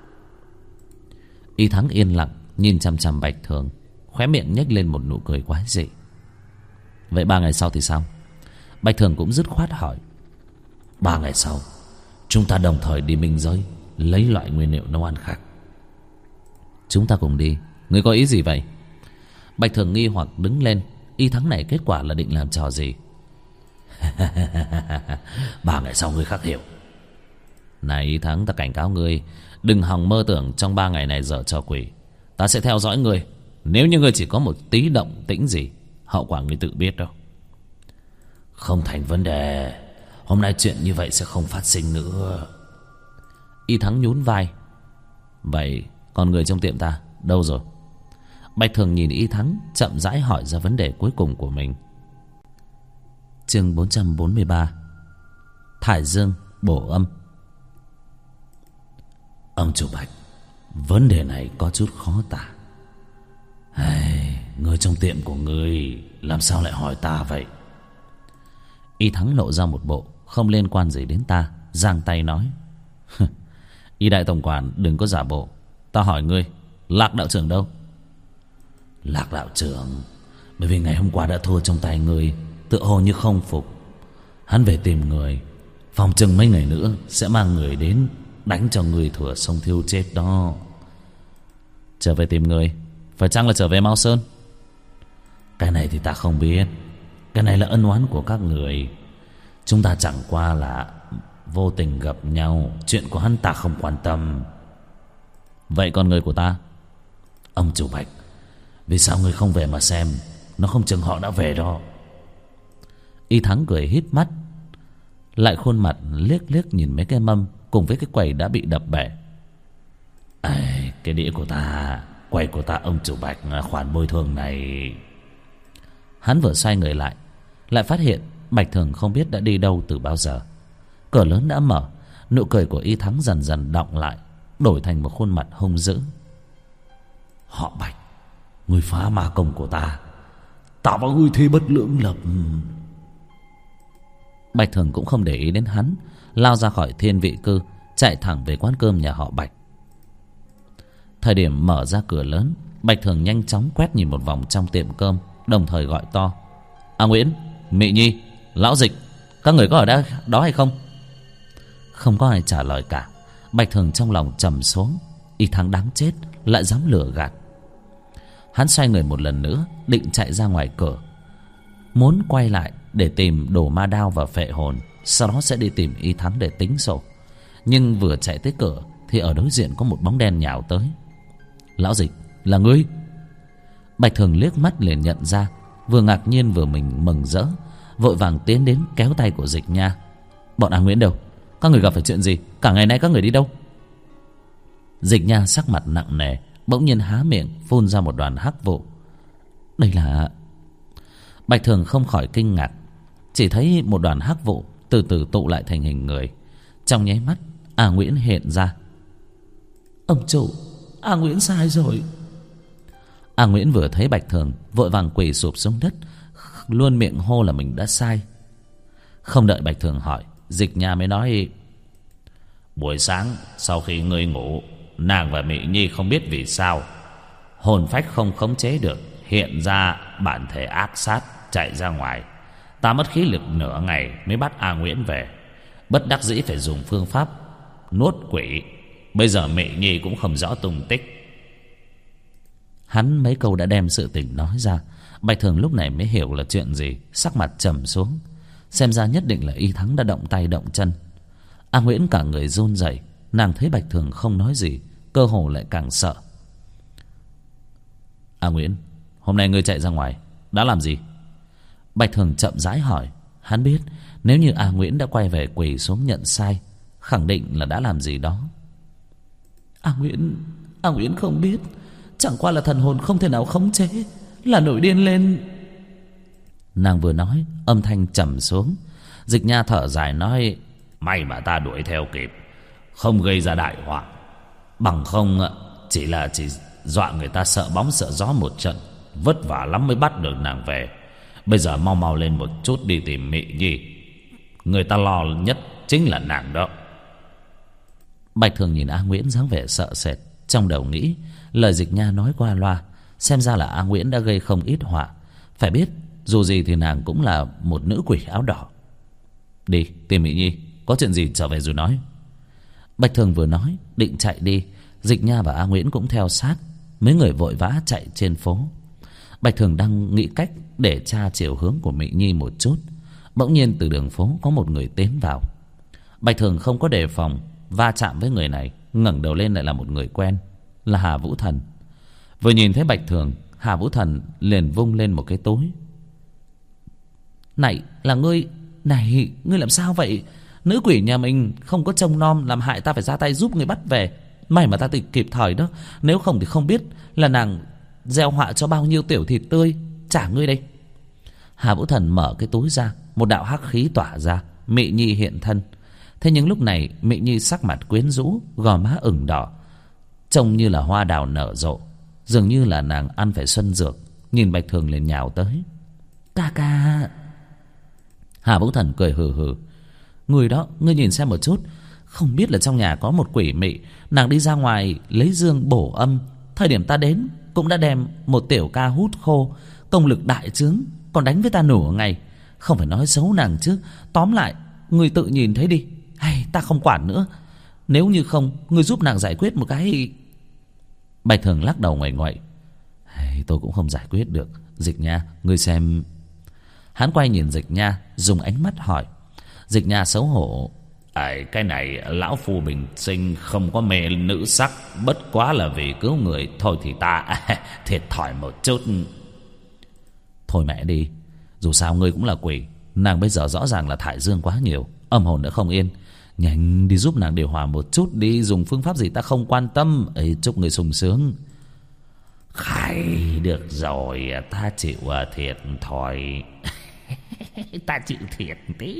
Y Thắng yên lặng nhìn chằm chằm Bạch Thường, khóe miệng nhếch lên một nụ cười quái dị. Vậy 3 ngày sau thì sao? Bạch Thường cũng dứt khoát hỏi. 3 ngày sau chúng ta đồng thời đi minh giới lấy loại nguyên liệu nấu ăn khác. Chúng ta cùng đi. Ngươi có ý gì vậy? Bạch Thường nghi hoặc đứng lên. Y Thắng này kết quả là định làm trò gì? 3 ngày sau ngươi khắc hiểu. Này Y Thắng, ta cảnh cáo ngươi, đừng hòng mơ tưởng trong 3 ngày này dở trò quỷ. Ta sẽ theo dõi ngươi. Nếu như ngươi chỉ có một tí động tĩnh gì, hậu quả ngươi tự biết đâu. Không thành vấn đề. Hôm nay chuyện như vậy sẽ không phát sinh nữa. Y Thắng nhún vai. Vậy còn người trong tiệm ta đâu rồi? Bạch Thường nhìn Y Thắng, chậm rãi hỏi ra vấn đề cuối cùng của mình. Chương 443. Thải Dương bổ âm. Ông chủ Bạch, vấn đề này có chút khó tả. Người trong tiệm của ngươi làm sao lại hỏi ta vậy? Y Thắng lộ ra một bộ không liên quan gì đến ta, giang tay nói. Y đại tổng quản đừng có giả bộ. Ta hỏi ngươi, Lạc đạo trưởng đâu? Lạc đạo trưởng bởi vì ngày hôm qua đã thua trong tay ngươi, tựa hồ như không phục. Hắn về tìm người, phòng chừng mấy ngày nữa sẽ mang người đến đánh cho người thừa sông thiêu chết đó. Trở về tìm người, phải chăng là trở về Mao Sơn? Cái này thì ta không biết. Cái này là ân oán của các người. Chúng ta chẳng qua là vô tình gặp nhau, chuyện của hắn ta không quan tâm. Vậy con người của ta? Ông chủ Bạch, vì sao ngươi không về mà xem? Nó không chừng họ đã về đó. Y Thắng cười híp mắt, lại khuôn mặt liếc liếc nhìn mấy cái mâm cùng với cái quầy đã bị đập bể. Cái đĩa của ta, quầy của ta, ông chủ Bạch, khoản bồi thường này. Hắn vừa xoay người lại phát hiện Bạch Thường không biết đã đi đâu từ bao giờ. Cửa lớn đã mở, nụ cười của Y Thắng dần dần đọng lại, đổi thành một khuôn mặt hung dữ. Họ Bạch, ngươi phá ma công của ta, ta và ngươi thế bất lưỡng lập. Bạch Thường cũng không để ý đến hắn, lao ra khỏi Thiên Vị Cư, chạy thẳng về quán cơm nhà họ Bạch. Thời điểm mở ra cửa lớn, Bạch Thường nhanh chóng quét nhìn một vòng trong tiệm cơm, đồng thời gọi to: A Nguyễn, Mị Nhi, Lão Dịch, các người có ở đó hay không? Không có ai trả lời cả. Bạch Thường trong lòng trầm xuống, Y Thắng đáng chết lại dám lừa gạt. Hắn xoay người một lần nữa, định chạy ra ngoài cửa, muốn quay lại để tìm đồ ma đao và phệ hồn, sau đó sẽ đi tìm Y Thắng để tính sổ. Nhưng vừa chạy tới cửa thì ở đối diện có một bóng đen nhào tới. Lão Dịch, là ngươi? Bạch Thường liếc mắt liền nhận ra, vừa ngạc nhiên vừa mừng rỡ, vội vàng tiến đến kéo tay của Dịch Nha. Bọn A Nguyễn đâu? Các người gặp phải chuyện gì? Cả ngày nay các người đi đâu? Dịch Nha sắc mặt nặng nề, bỗng nhiên há miệng phun ra một đoàn hắc vụ. Đây là... Bạch Thường không khỏi kinh ngạc, chỉ thấy một đoàn hắc vụ từ từ tụ lại thành hình người. Trong nháy mắt, A Nguyễn hiện ra. Ông chủ, A Nguyễn sai rồi. A Nguyễn vừa thấy Bạch Thường, vội vàng quỳ sụp xuống đất, luôn miệng hô là mình đã sai. Không đợi Bạch Thường hỏi, Dịch Nha mới nói: buổi sáng sau khi ngươi ngủ, nàng và Mị Nhi không biết vì sao hồn phách không khống chế được, hiện ra bản thể ác sát chạy ra ngoài. Ta mất khí lực nửa ngày mới bắt A Nguyễn về, bất đắc dĩ phải dùng phương pháp nuốt quỷ. Bây giờ Mị Nhi cũng không rõ tung tích. Hắn mấy câu đã đem sự tình nói ra. Bạch Thường lúc này mới hiểu là chuyện gì, sắc mặt trầm xuống. Xem ra nhất định là Y Thắng đã động tay động chân. A Nguyễn cả người run rẩy, nàng thấy Bạch Thường không nói gì, cơ hồ lại càng sợ. A Nguyễn, hôm nay ngươi chạy ra ngoài đã làm gì? Bạch Thường chậm rãi hỏi. Hắn biết nếu như A Nguyễn đã quay về quỳ xuống nhận sai, khẳng định là đã làm gì đó. A Nguyễn không biết, chẳng qua là thần hồn không thể nào khống chế, là nổi điên lên. Nàng vừa nói, âm thanh trầm xuống. Dịch Nha thở dài nói: may mà ta đuổi theo kịp, không gây ra đại họa. Bằng không chỉ dọa người ta sợ bóng sợ gió một trận, vất vả lắm mới bắt được nàng về. Bây giờ mau lên một chút đi tìm Mị Nhi, người ta lo nhất chính là nàng đó. Bạch Thường nhìn A Nguyễn dáng vẻ sợ sệt, trong đầu nghĩ lời Dịch Nha nói qua loa. Xem ra là A Nguyễn đã gây không ít họa. Phải biết dù gì thì nàng cũng là một nữ quỷ áo đỏ. Đi tìm Mị Nhi, có chuyện gì trở về rồi nói. Bạch Thường vừa nói định chạy đi, Dịch Nha và A Nguyễn cũng theo sát. Mấy người vội vã chạy trên phố. Bạch Thường đang nghĩ cách để tra chiều hướng của Mị Nhi một chút. Bỗng nhiên từ đường phố có một người tiến vào. Bạch Thường không có đề phòng, va chạm với người này, ngẩng đầu lên lại là một người quen, là Hà Vũ Thần. Vừa nhìn thấy Bạch Thường, Hà Vũ Thần liền vung lên một cái túi. Này là ngươi, này ngươi làm sao vậy? Nữ quỷ nhà mình không có trông nom, làm hại ta phải ra tay giúp ngươi bắt về. May mà ta kịp thời đó, nếu không thì không biết là nàng gieo họa cho bao nhiêu tiểu thịt tươi. Trả ngươi đây. Hà Vũ Thần mở cái túi ra, một đạo hắc khí tỏa ra, Mị Nhi hiện thân. Thế nhưng lúc này Mị Nhi sắc mặt quyến rũ, gò má ửng đỏ, trông như là hoa đào nở rộ, dường như là nàng ăn phải xuân dược. Nhìn Bạch Thường liền nhào tới. Ca ca. Hà Vũ Thần cười hừ hừ. Người đó, ngươi nhìn xem một chút, không biết là trong nhà có một quỷ mị, nàng đi ra ngoài lấy dương bổ âm. Thời điểm ta đến cũng đã đem một tiểu ca hút khô, công lực đại trướng, còn đánh với ta nửa ngày. Không phải nói xấu nàng chứ. Tóm lại ngươi tự nhìn thấy đi, hay ta không quản nữa. Nếu như không, ngươi giúp nàng giải quyết một cái. Bạch Thường lắc đầu ngoại ngoại. Tôi cũng không giải quyết được. Dịch Nha, ngươi xem. Hắn quay nhìn Dịch Nha, dùng ánh mắt hỏi. Dịch Nha xấu hổ: cái này lão phu bình sinh không có mê nữ sắc, bất quá là vì cứu người thôi thì ta thiệt thòi một chút. Thôi mẹ đi, dù sao ngươi cũng là quỷ, nàng bây giờ rõ ràng là thải dương quá nhiều, âm hồn đã không yên. Nhanh đi giúp nàng điều hòa một chút đi, dùng phương pháp gì ta không quan tâm. Ấy, chúc người sung sướng. Khải, được rồi, ta chịu thiệt thòi. Ta chịu thiệt tí.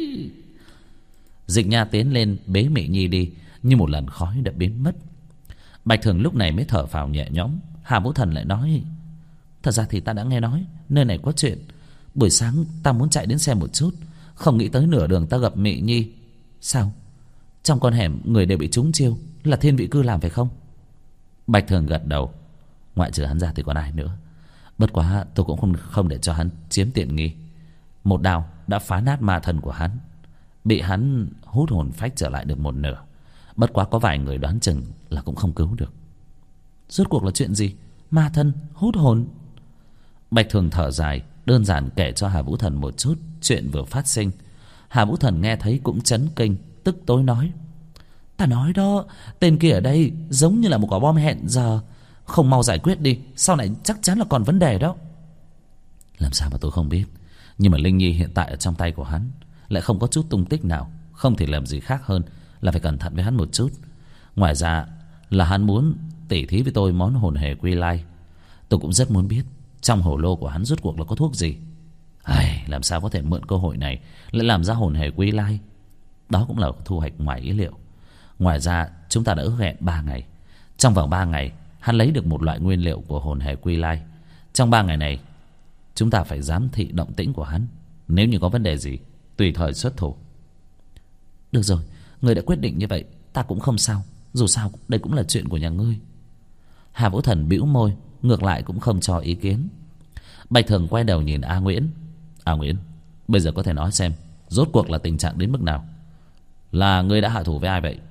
Dịch Nha tiến lên bế Mị Nhi đi, như một làn khói đã biến mất. Bạch Thường lúc này mới thở phào nhẹ nhõm. Hà Vũ Thần lại nói: thật ra thì ta đã nghe nói nơi này có chuyện. Buổi sáng ta muốn chạy đến xem một chút, không nghĩ tới nửa đường ta gặp Mị Nhi. Sao? Trong con hẻm người đều bị trúng chiêu, là Thiên Vị Cư làm phải không? Bạch Thường gật đầu. Ngoại trừ hắn ra thì còn ai nữa. Bất quá tôi cũng không để cho hắn chiếm tiện nghi. Một đao đã phá nát ma thân của hắn, bị hắn hút hồn phách trở lại được một nửa. Bất quá có vài người đoán chừng là cũng không cứu được. Rốt cuộc là chuyện gì? Ma thân hút hồn? Bạch Thường thở dài, đơn giản kể cho Hà Vũ Thần một chút chuyện vừa phát sinh. Hà Vũ Thần nghe thấy cũng chấn kinh, tức tối nói: ta nói đó, tên kia ở đây giống như là một quả bom hẹn giờ. Không mau giải quyết đi, sau này chắc chắn là còn vấn đề đó. Làm sao mà tôi không biết. Nhưng mà Linh Nhi hiện tại ở trong tay của hắn, lại không có chút tung tích nào. Không thể làm gì khác hơn là phải cẩn thận với hắn một chút. Ngoài ra là hắn muốn tỉ thí với tôi món hồn hề quy lai. Tôi cũng rất muốn biết trong hồ lô của hắn rốt cuộc là có thuốc gì. Làm sao có thể mượn cơ hội này lại làm ra hồn hề quy lai. Đó cũng là thu hoạch ngoài ý liệu. Ngoài ra chúng ta đã ước hẹn 3 ngày. Trong vòng 3 ngày hắn lấy được một loại nguyên liệu của hồn hề quy lai. Trong 3 ngày này chúng ta phải giám thị động tĩnh của hắn. Nếu như có vấn đề gì tùy thời xuất thủ. Được rồi, ngươi đã quyết định như vậy, ta cũng không sao. Dù sao đây cũng là chuyện của nhà ngươi. Hà Vũ Thần bĩu môi, ngược lại cũng không cho ý kiến. Bạch Thường quay đầu nhìn A Nguyễn. A Nguyễn, bây giờ có thể nói xem rốt cuộc là tình trạng đến mức nào? Là ngươi đã hạ thủ với ai vậy?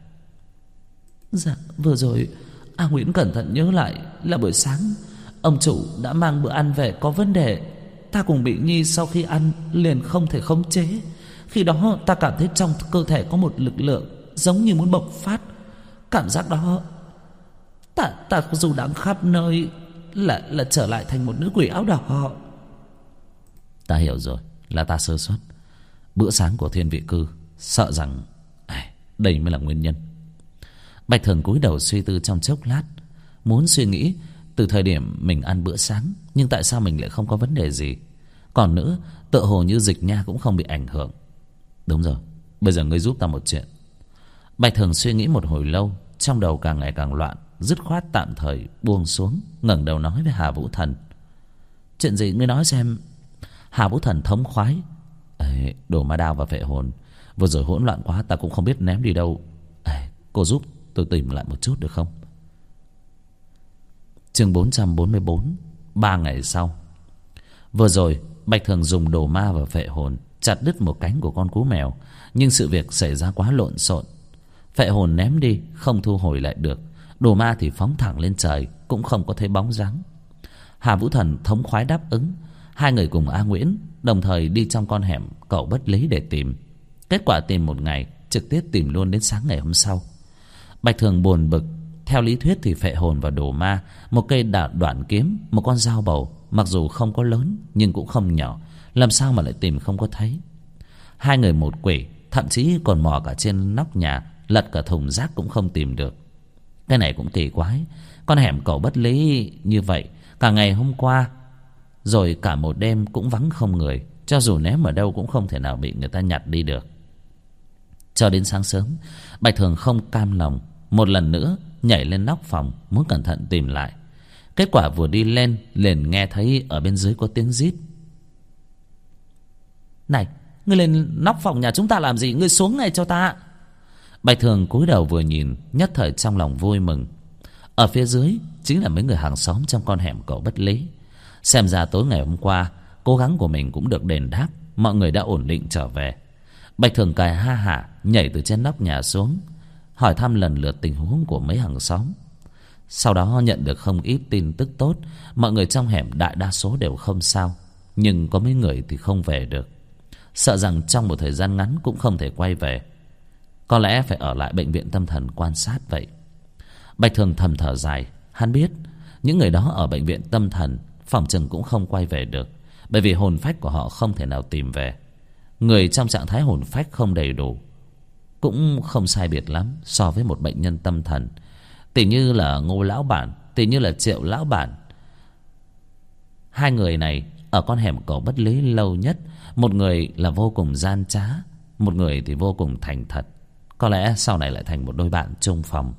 Dạ, vừa rồi A Nguyễn cẩn thận nhớ lại là buổi sáng ông chủ đã mang bữa ăn về có vấn đề. Ta cùng Bị Nhi sau khi ăn liền không thể khống chế. Khi đó ta cảm thấy trong cơ thể có một lực lượng giống như muốn bộc phát. Cảm giác đó ta dù đang khắp nơi là trở lại thành một nữ quỷ áo đỏ. Ta hiểu rồi, là ta sơ suất. Bữa sáng của Thiên Vị Cư, sợ rằng đây mới là nguyên nhân. Bạch Thường cúi đầu suy tư trong chốc lát, muốn suy nghĩ từ thời điểm mình ăn bữa sáng, nhưng tại sao mình lại không có vấn đề gì. Còn nữa, tựa hồ như Dịch Nha cũng không bị ảnh hưởng. Đúng rồi, bây giờ ngươi giúp ta một chuyện. Bạch Thường suy nghĩ một hồi lâu, trong đầu càng ngày càng loạn, dứt khoát tạm thời buông xuống, ngẩng đầu nói với Hà Vũ Thần. Chuyện gì ngươi nói xem. Hà Vũ Thần thống khoái. Đồ ma đao và vệ hồn vừa rồi hỗn loạn quá, ta cũng không biết ném đi đâu. Cô giúp tôi tìm lại một chút được không? Chương 444. 3 ngày sau. Vừa rồi Bạch Thường dùng đồ ma và vệ hồn chặt đứt một cánh của con cú mèo, nhưng sự việc xảy ra quá lộn xộn. Vệ hồn ném đi không thu hồi lại được, đồ ma thì phóng thẳng lên trời, cũng không có thấy bóng dáng. Hà Vũ Thần thống khoái đáp ứng. Hai người cùng A Nguyễn đồng thời đi trong con hẻm Cẩu Bất Lý để tìm. Kết quả tìm một ngày, trực tiếp tìm luôn đến sáng ngày hôm sau. Bạch Thường buồn bực. Theo lý thuyết thì phệ hồn và đồ ma, một cây đoạn kiếm, một con dao bầu, mặc dù không có lớn nhưng cũng không nhỏ, làm sao mà lại tìm không có thấy. Hai người một quỷ, thậm chí còn mò cả trên nóc nhà, lật cả thùng rác cũng không tìm được. Cái này cũng kỳ quái. Con hẻm Cẩu Bất Lý như vậy cả ngày hôm qua, rồi cả một đêm cũng vắng không người. Cho dù ném ở đâu cũng không thể nào bị người ta nhặt đi được. Cho đến sáng sớm, Bạch Thường không cam lòng, một lần nữa nhảy lên nóc phòng muốn cẩn thận tìm lại. Kết quả vừa đi lên liền nghe thấy ở bên dưới có tiếng rít. Này, ngươi lên nóc phòng nhà chúng ta làm gì? Ngươi xuống ngay cho ta. Bạch Thường cúi đầu vừa nhìn, nhất thời trong lòng vui mừng. Ở phía dưới chính là mấy người hàng xóm trong con hẻm Cẩu Bất Lý. Xem ra tối ngày hôm qua cố gắng của mình cũng được đền đáp, mọi người đã ổn định trở về. Bạch Thường cười ha hả nhảy từ trên nóc nhà xuống, hỏi thăm lần lượt tình huống của mấy hàng xóm. Sau đó nhận được không ít tin tức tốt. Mọi người trong hẻm đại đa số đều không sao, nhưng có mấy người thì không về được. sợ rằng trong một thời gian ngắn cũng không thể quay về. Có lẽ phải ở lại bệnh viện tâm thần quan sát vậy. Bạch Thường thầm thở dài. Hắn biết những người đó ở bệnh viện tâm thần phỏng chừng cũng không quay về được, bởi vì hồn phách của họ không thể nào tìm về. Người trong trạng thái hồn phách không đầy đủ cũng không sai biệt lắm so với một bệnh nhân tâm thần. Tỉ như là Ngô lão bản, tỉ như là Triệu lão bản. Hai người này ở con hẻm Cầu Bất Lý lâu nhất. Một người là vô cùng gian trá, một người thì vô cùng thành thật. Có lẽ sau này lại thành một đôi bạn chung phòng.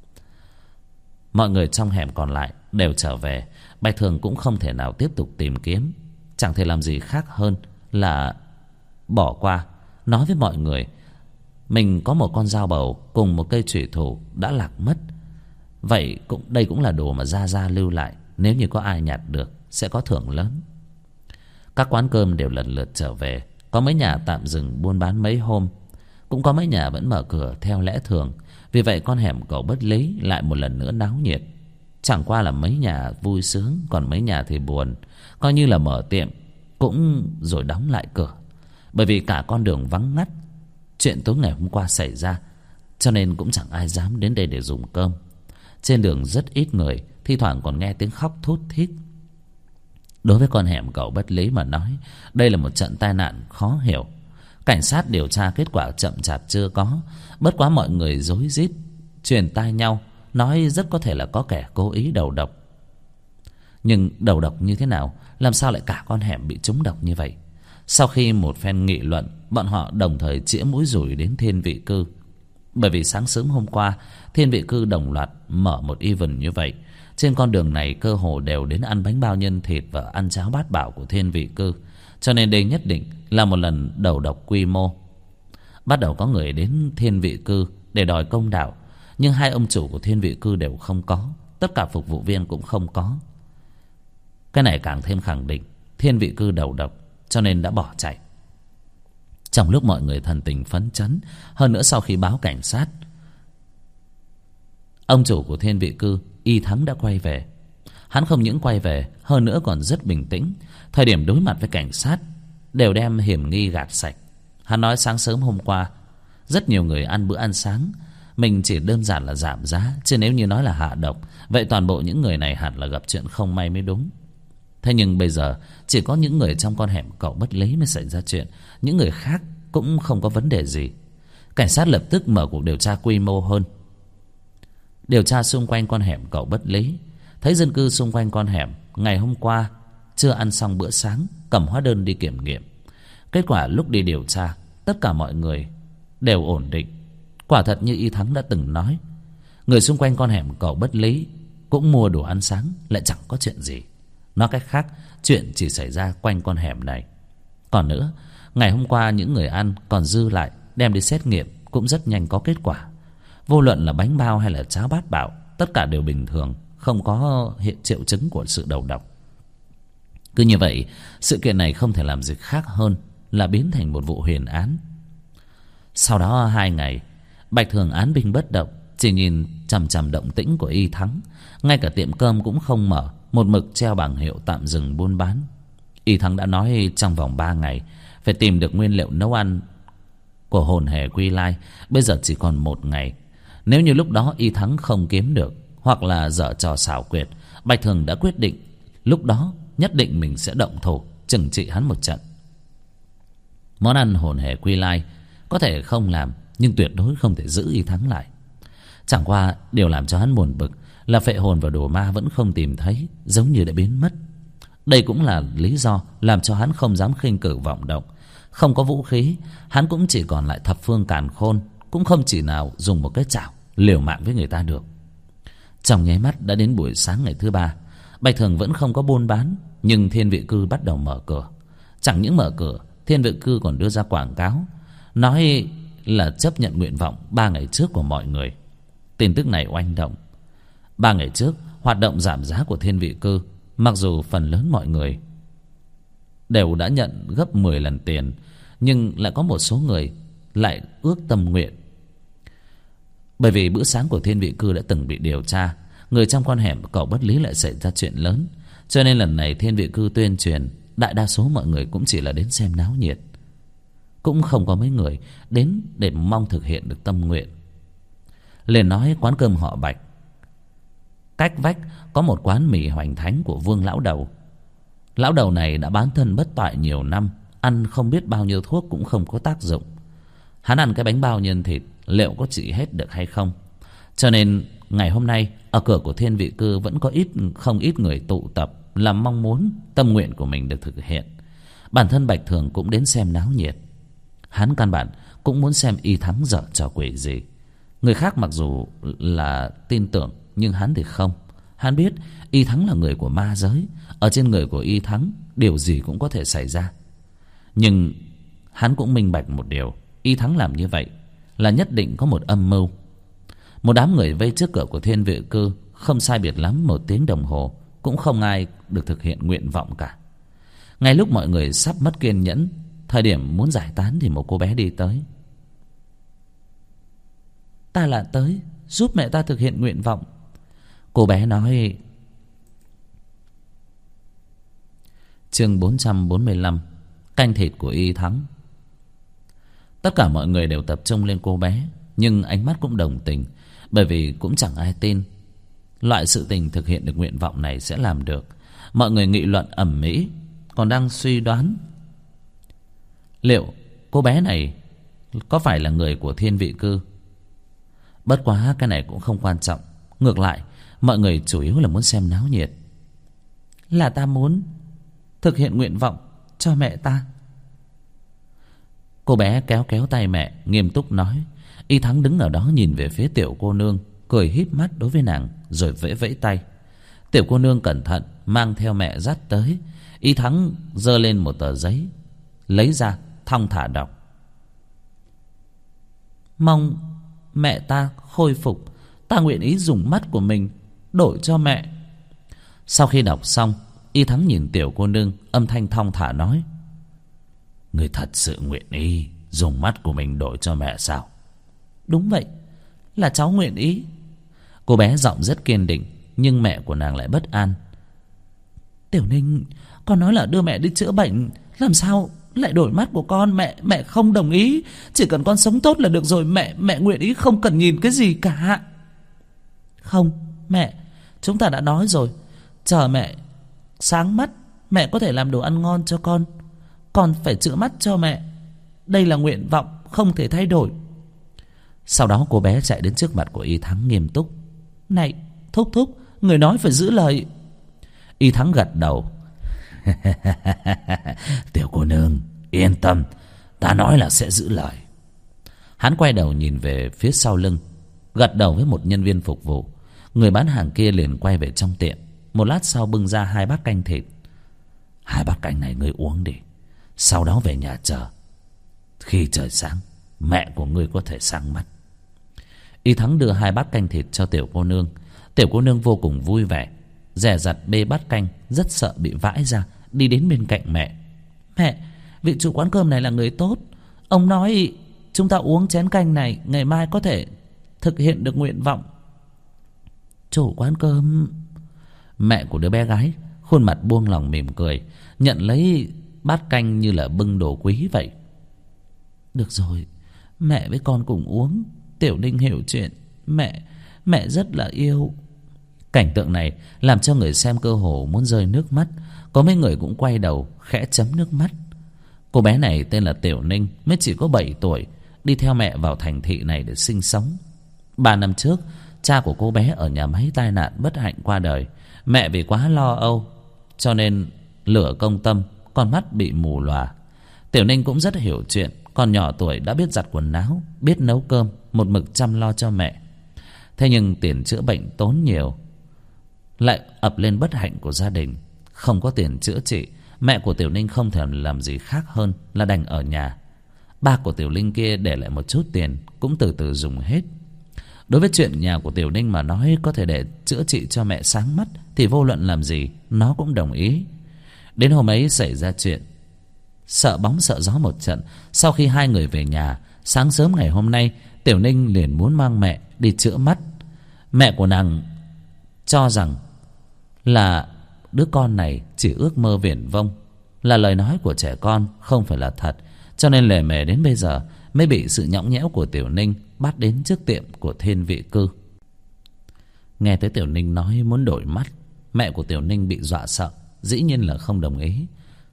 Mọi người trong hẻm còn lại đều trở về. Bạch Thường cũng không thể nào tiếp tục tìm kiếm. Chẳng thể làm gì khác hơn là bỏ qua, nói với mọi người mình có một con dao bầu cùng một cây chủy thủ đã lạc mất. Vậy đây cũng là đồ mà Gia Gia lưu lại. Nếu như có ai nhặt được sẽ có thưởng lớn. Các quán cơm đều lần lượt trở về. Có mấy nhà tạm dừng buôn bán mấy hôm, cũng có mấy nhà vẫn mở cửa theo lẽ thường. Vì vậy con hẻm Cầu Bất Lý lại một lần nữa náo nhiệt. Chẳng qua là mấy nhà vui sướng, còn mấy nhà thì buồn. Coi như là mở tiệm cũng rồi đóng lại cửa, bởi vì cả con đường vắng ngắt. Chuyện tối ngày hôm qua xảy ra, cho nên cũng chẳng ai dám đến đây để dùng cơm. Trên đường rất ít người, thi thoảng còn nghe tiếng khóc thút thít. Đối với con hẻm Cầu Bất Lý mà nói, đây là một trận tai nạn khó hiểu. Cảnh sát điều tra kết quả chậm chạp chưa có. Bất quá mọi người rối rít truyền tai nhau, nói rất có thể là có kẻ cố ý đầu độc. Nhưng đầu độc như thế nào, làm sao lại cả con hẻm bị trúng độc như vậy? Sau khi một phen nghị luận, bọn họ đồng thời chĩa mũi dùi đến Thiên Vị Cư. Bởi vì sáng sớm hôm qua, Thiên Vị Cư đồng loạt mở một event như vậy. Trên con đường này cơ hồ đều đến ăn bánh bao nhân thịt và ăn cháo bát bảo của Thiên Vị Cư. Cho nên đây nhất định là một lần đầu độc quy mô. Bắt đầu có người đến Thiên Vị Cư để đòi công đạo, nhưng hai ông chủ của Thiên Vị Cư đều không có. Tất cả phục vụ viên cũng không có. Cái này càng thêm khẳng định Thiên Vị Cư đầu độc, cho nên đã bỏ chạy. Trong lúc mọi người thần tình phấn chấn, hơn nữa sau khi báo cảnh sát, ông chủ của Thiên Vị Cư Y Thắng đã quay về. Hắn không những quay về, hơn nữa còn rất bình tĩnh. Thời điểm đối mặt với cảnh sát đều đem hiểm nghi gạt sạch. Hắn nói sáng sớm hôm qua rất nhiều người ăn bữa ăn sáng, mình chỉ đơn giản là giảm giá, chứ nếu như nói là hạ độc, vậy toàn bộ những người này hẳn là gặp chuyện không may mới đúng. Thế nhưng bây giờ chỉ có những người trong con hẻm Cầu Bất Lý mới xảy ra chuyện, những người khác cũng không có vấn đề gì. Cảnh sát lập tức mở cuộc điều tra quy mô hơn. Điều tra xung quanh con hẻm Cầu Bất Lý, thấy dân cư xung quanh con hẻm ngày hôm qua chưa ăn xong bữa sáng, cầm hóa đơn đi kiểm nghiệm. Kết quả lúc đi điều tra, tất cả mọi người đều ổn định. Quả thật như Y Thắng đã từng nói, người xung quanh con hẻm Cầu Bất Lý cũng mua đồ ăn sáng, lại chẳng có chuyện gì. Nói cách khác, chuyện chỉ xảy ra quanh con hẻm này. Còn nữa, ngày hôm qua những người ăn còn dư lại đem đi xét nghiệm cũng rất nhanh có kết quả. Vô luận là bánh bao hay là cháo bát bảo, tất cả đều bình thường, không có hiện triệu chứng của sự đầu độc. Cứ như vậy, sự kiện này không thể làm gì khác hơn là biến thành một vụ huyền án. Sau đó 2 ngày, Bạch Thường án binh bất động, chỉ nhìn chằm chằm động tĩnh của Y Thắng. Ngay cả tiệm cơm cũng không mở, một mực treo bảng hiệu tạm dừng buôn bán. Y Thắng đã nói trong vòng 3 ngày phải tìm được nguyên liệu nấu ăn của hồn hề Quy Lai. Bây giờ chỉ còn 1 ngày. Nếu như lúc đó Y Thắng không kiếm được, hoặc là dở trò xảo quyệt, Bạch Thường đã quyết định lúc đó nhất định mình sẽ động thủ trừng trị hắn một trận. Món ăn hồn hề Quy Lai có thể không làm, nhưng tuyệt đối không thể giữ Y Thắng lại. Chẳng qua điều làm cho hắn buồn bực là phệ hồn và đồ ma vẫn không tìm thấy, giống như đã biến mất. Đây cũng là lý do làm cho hắn không dám khinh cử vọng động. Không có vũ khí, hắn cũng chỉ còn lại thập phương càn khôn, cũng không chỉ nào dùng một cái chảo liều mạng với người ta được. Trong nháy mắt đã đến buổi sáng ngày thứ 3, Bạch Thường vẫn không có buôn bán, nhưng Thiên Vị Cư bắt đầu mở cửa. Chẳng những mở cửa, Thiên Vị Cư còn đưa ra quảng cáo, nói là chấp nhận nguyện vọng 3 ngày trước của mọi người. Tin tức này oanh động. 3 ngày trước, hoạt động giảm giá của Thiên Vị Cư, mặc dù phần lớn mọi người đều đã nhận gấp 10 lần tiền, nhưng lại có một số người lại ước tâm nguyện. Bởi vì bữa sáng của Thiên Vị Cư đã từng bị điều tra, người trong con hẻm Cầu Bất Lý lại xảy ra chuyện lớn, cho nên lần này Thiên Vị Cư tuyên truyền, đại đa số mọi người cũng chỉ là đến xem náo nhiệt. cũng không có mấy người đến để mong thực hiện được tâm nguyện. Liền nói quán cơm họ Bạch cách vách có một quán mì hoành thánh của Vương lão đầu. Lão đầu này đã bán thân bất toại nhiều năm, ăn không biết bao nhiêu thuốc cũng không có tác dụng. Hắn ăn cái bánh bao nhân thịt liệu có trị hết được hay không. Cho nên ngày hôm nay ở cửa của Thiên Vị Cư vẫn có không ít người tụ tập, làm mong muốn tâm nguyện của mình được thực hiện. Bản thân Bạch Thường cũng đến xem náo nhiệt. Hắn căn bản cũng muốn xem Y Thắng dở trò quỷ gì. Người khác mặc dù là tin tưởng, nhưng hắn thì không. Hắn biết Y Thắng là người của ma giới, ở trên người của Y Thắng điều gì cũng có thể xảy ra. Nhưng hắn cũng minh bạch một điều, Y Thắng làm như vậy là nhất định có một âm mưu. Một đám người vây trước cửa của Thiên Vị Cư không sai biệt lắm 1 tiếng đồng hồ, cũng không ai được thực hiện nguyện vọng cả. Ngay lúc mọi người sắp mất kiên nhẫn, thời điểm muốn giải tán thì một cô bé đi tới. Ta là tới giúp mẹ ta thực hiện nguyện vọng. Cô bé nói. Chương 445 Canh thịt của Y Thắng. Tất cả mọi người đều tập trung lên cô bé, nhưng ánh mắt cũng đồng tình, bởi vì cũng chẳng ai tin loại sự tình thực hiện được nguyện vọng này sẽ làm được. Mọi người nghị luận ầm ĩ, còn đang suy đoán liệu cô bé này có phải là người của Thiên Vị Cư. Bất quá cái này cũng không quan trọng. Ngược lại mọi người chủ yếu là muốn xem náo nhiệt. Là ta muốn thực hiện nguyện vọng cho mẹ ta. Cô bé kéo kéo tay mẹ, nghiêm túc nói. Y Thắng đứng ở đó nhìn về phía tiểu cô nương, cười híp mắt đối với nàng, rồi vẫy vẫy tay. Tiểu cô nương cẩn thận mang theo mẹ dắt tới. Y Thắng giơ lên một tờ giấy, lấy ra thong thả đọc. Mong mẹ ta khôi phục, ta nguyện ý dùng mắt của mình đổi cho mẹ. Sau khi đọc xong, Y Thắng nhìn tiểu cô nương, âm thanh thong thả nói. Người thật sự nguyện ý dùng mắt của mình đổi cho mẹ sao? Đúng vậy, là cháu nguyện ý. Cô bé giọng rất kiên định, nhưng mẹ của nàng lại bất an. Tiểu Ninh, con nói là đưa mẹ đi chữa bệnh, làm sao lại đổi mắt của con? Mẹ không đồng ý. Chỉ cần con sống tốt là được rồi. Mẹ nguyện ý không cần nhìn cái gì cả. Không mẹ, chúng ta đã nói rồi, chờ mẹ sáng mắt, mẹ có thể làm đồ ăn ngon cho con. Con phải chữa mắt cho mẹ. Đây là nguyện vọng không thể thay đổi. Sau đó cô bé chạy đến trước mặt của Y Thắng nghiêm túc. Này thúc thúc, người nói phải giữ lời. Y Thắng gật đầu. Tiểu cô nương yên tâm, ta nói là sẽ giữ lời. Hắn quay đầu nhìn về phía sau lưng, gật đầu với một nhân viên phục vụ. Người bán hàng kia liền quay về trong tiệm. Một lát sau bưng ra 2 bát canh thịt. 2 bát canh này ngươi uống đi, sau đó về nhà chờ. Khi trời sáng, mẹ của ngươi có thể sáng mắt. Y Thắng đưa 2 bát canh thịt cho tiểu cô nương. Tiểu cô nương vô cùng vui vẻ, dè dặt bê bát canh, rất sợ bị vãi ra, đi đến bên cạnh mẹ. Mẹ, vị chủ quán cơm này là người tốt. Ông nói chúng ta uống chén canh này, ngày mai có thể thực hiện được nguyện vọng. Chủ quán cơm. Mẹ của đứa bé gái khuôn mặt buông lòng mỉm cười, nhận lấy bát canh như là bưng đồ quý vậy. Được rồi, mẹ với con cùng uống. Tiểu Ninh hiểu chuyện, mẹ rất là yêu. Cảnh tượng này làm cho người xem cơ hồ muốn rơi nước mắt. Có mấy người cũng quay đầu khẽ chấm nước mắt. Cô bé này tên là Tiểu Ninh, mới chỉ có 7 tuổi, đi theo mẹ vào thành thị này để sinh sống. 3 năm trước, cha của cô bé ở nhà máy tai nạn bất hạnh qua đời. Mẹ vì quá lo âu cho nên lửa công tâm, con mắt bị mù lòa. Tiểu Ninh cũng rất hiểu chuyện, còn nhỏ tuổi đã biết giặt quần áo, biết nấu cơm, một mực chăm lo cho mẹ. Thế nhưng tiền chữa bệnh tốn nhiều, lại ập lên bất hạnh của gia đình. Không có tiền chữa trị, mẹ của Tiểu Ninh không thể làm gì khác hơn là đành ở nhà. Ba của Tiểu Ninh kia để lại một chút tiền, cũng từ từ dùng hết. Đối với chuyện nhà của Tiểu Ninh mà nói có thể để chữa trị cho mẹ sáng mắt, thì vô luận làm gì nó cũng đồng ý. Đến hôm ấy xảy ra chuyện sợ bóng sợ gió một trận. Sau khi 2 người về nhà, sáng sớm ngày hôm nay, Tiểu Ninh liền muốn mang mẹ đi chữa mắt. Mẹ của nàng cho rằng là đứa con này chỉ ước mơ viển vông, là lời nói của trẻ con, không phải là thật. Cho cho nên lề mề đến bây giờ mới bị sự nhõng nhẽo của Tiểu Ninh bắt đến trước tiệm của Thiên Vị Cư. Nghe tới Tiểu Ninh nói muốn đổi mắt, mẹ của Tiểu Ninh bị dọa sợ, dĩ nhiên là không đồng ý.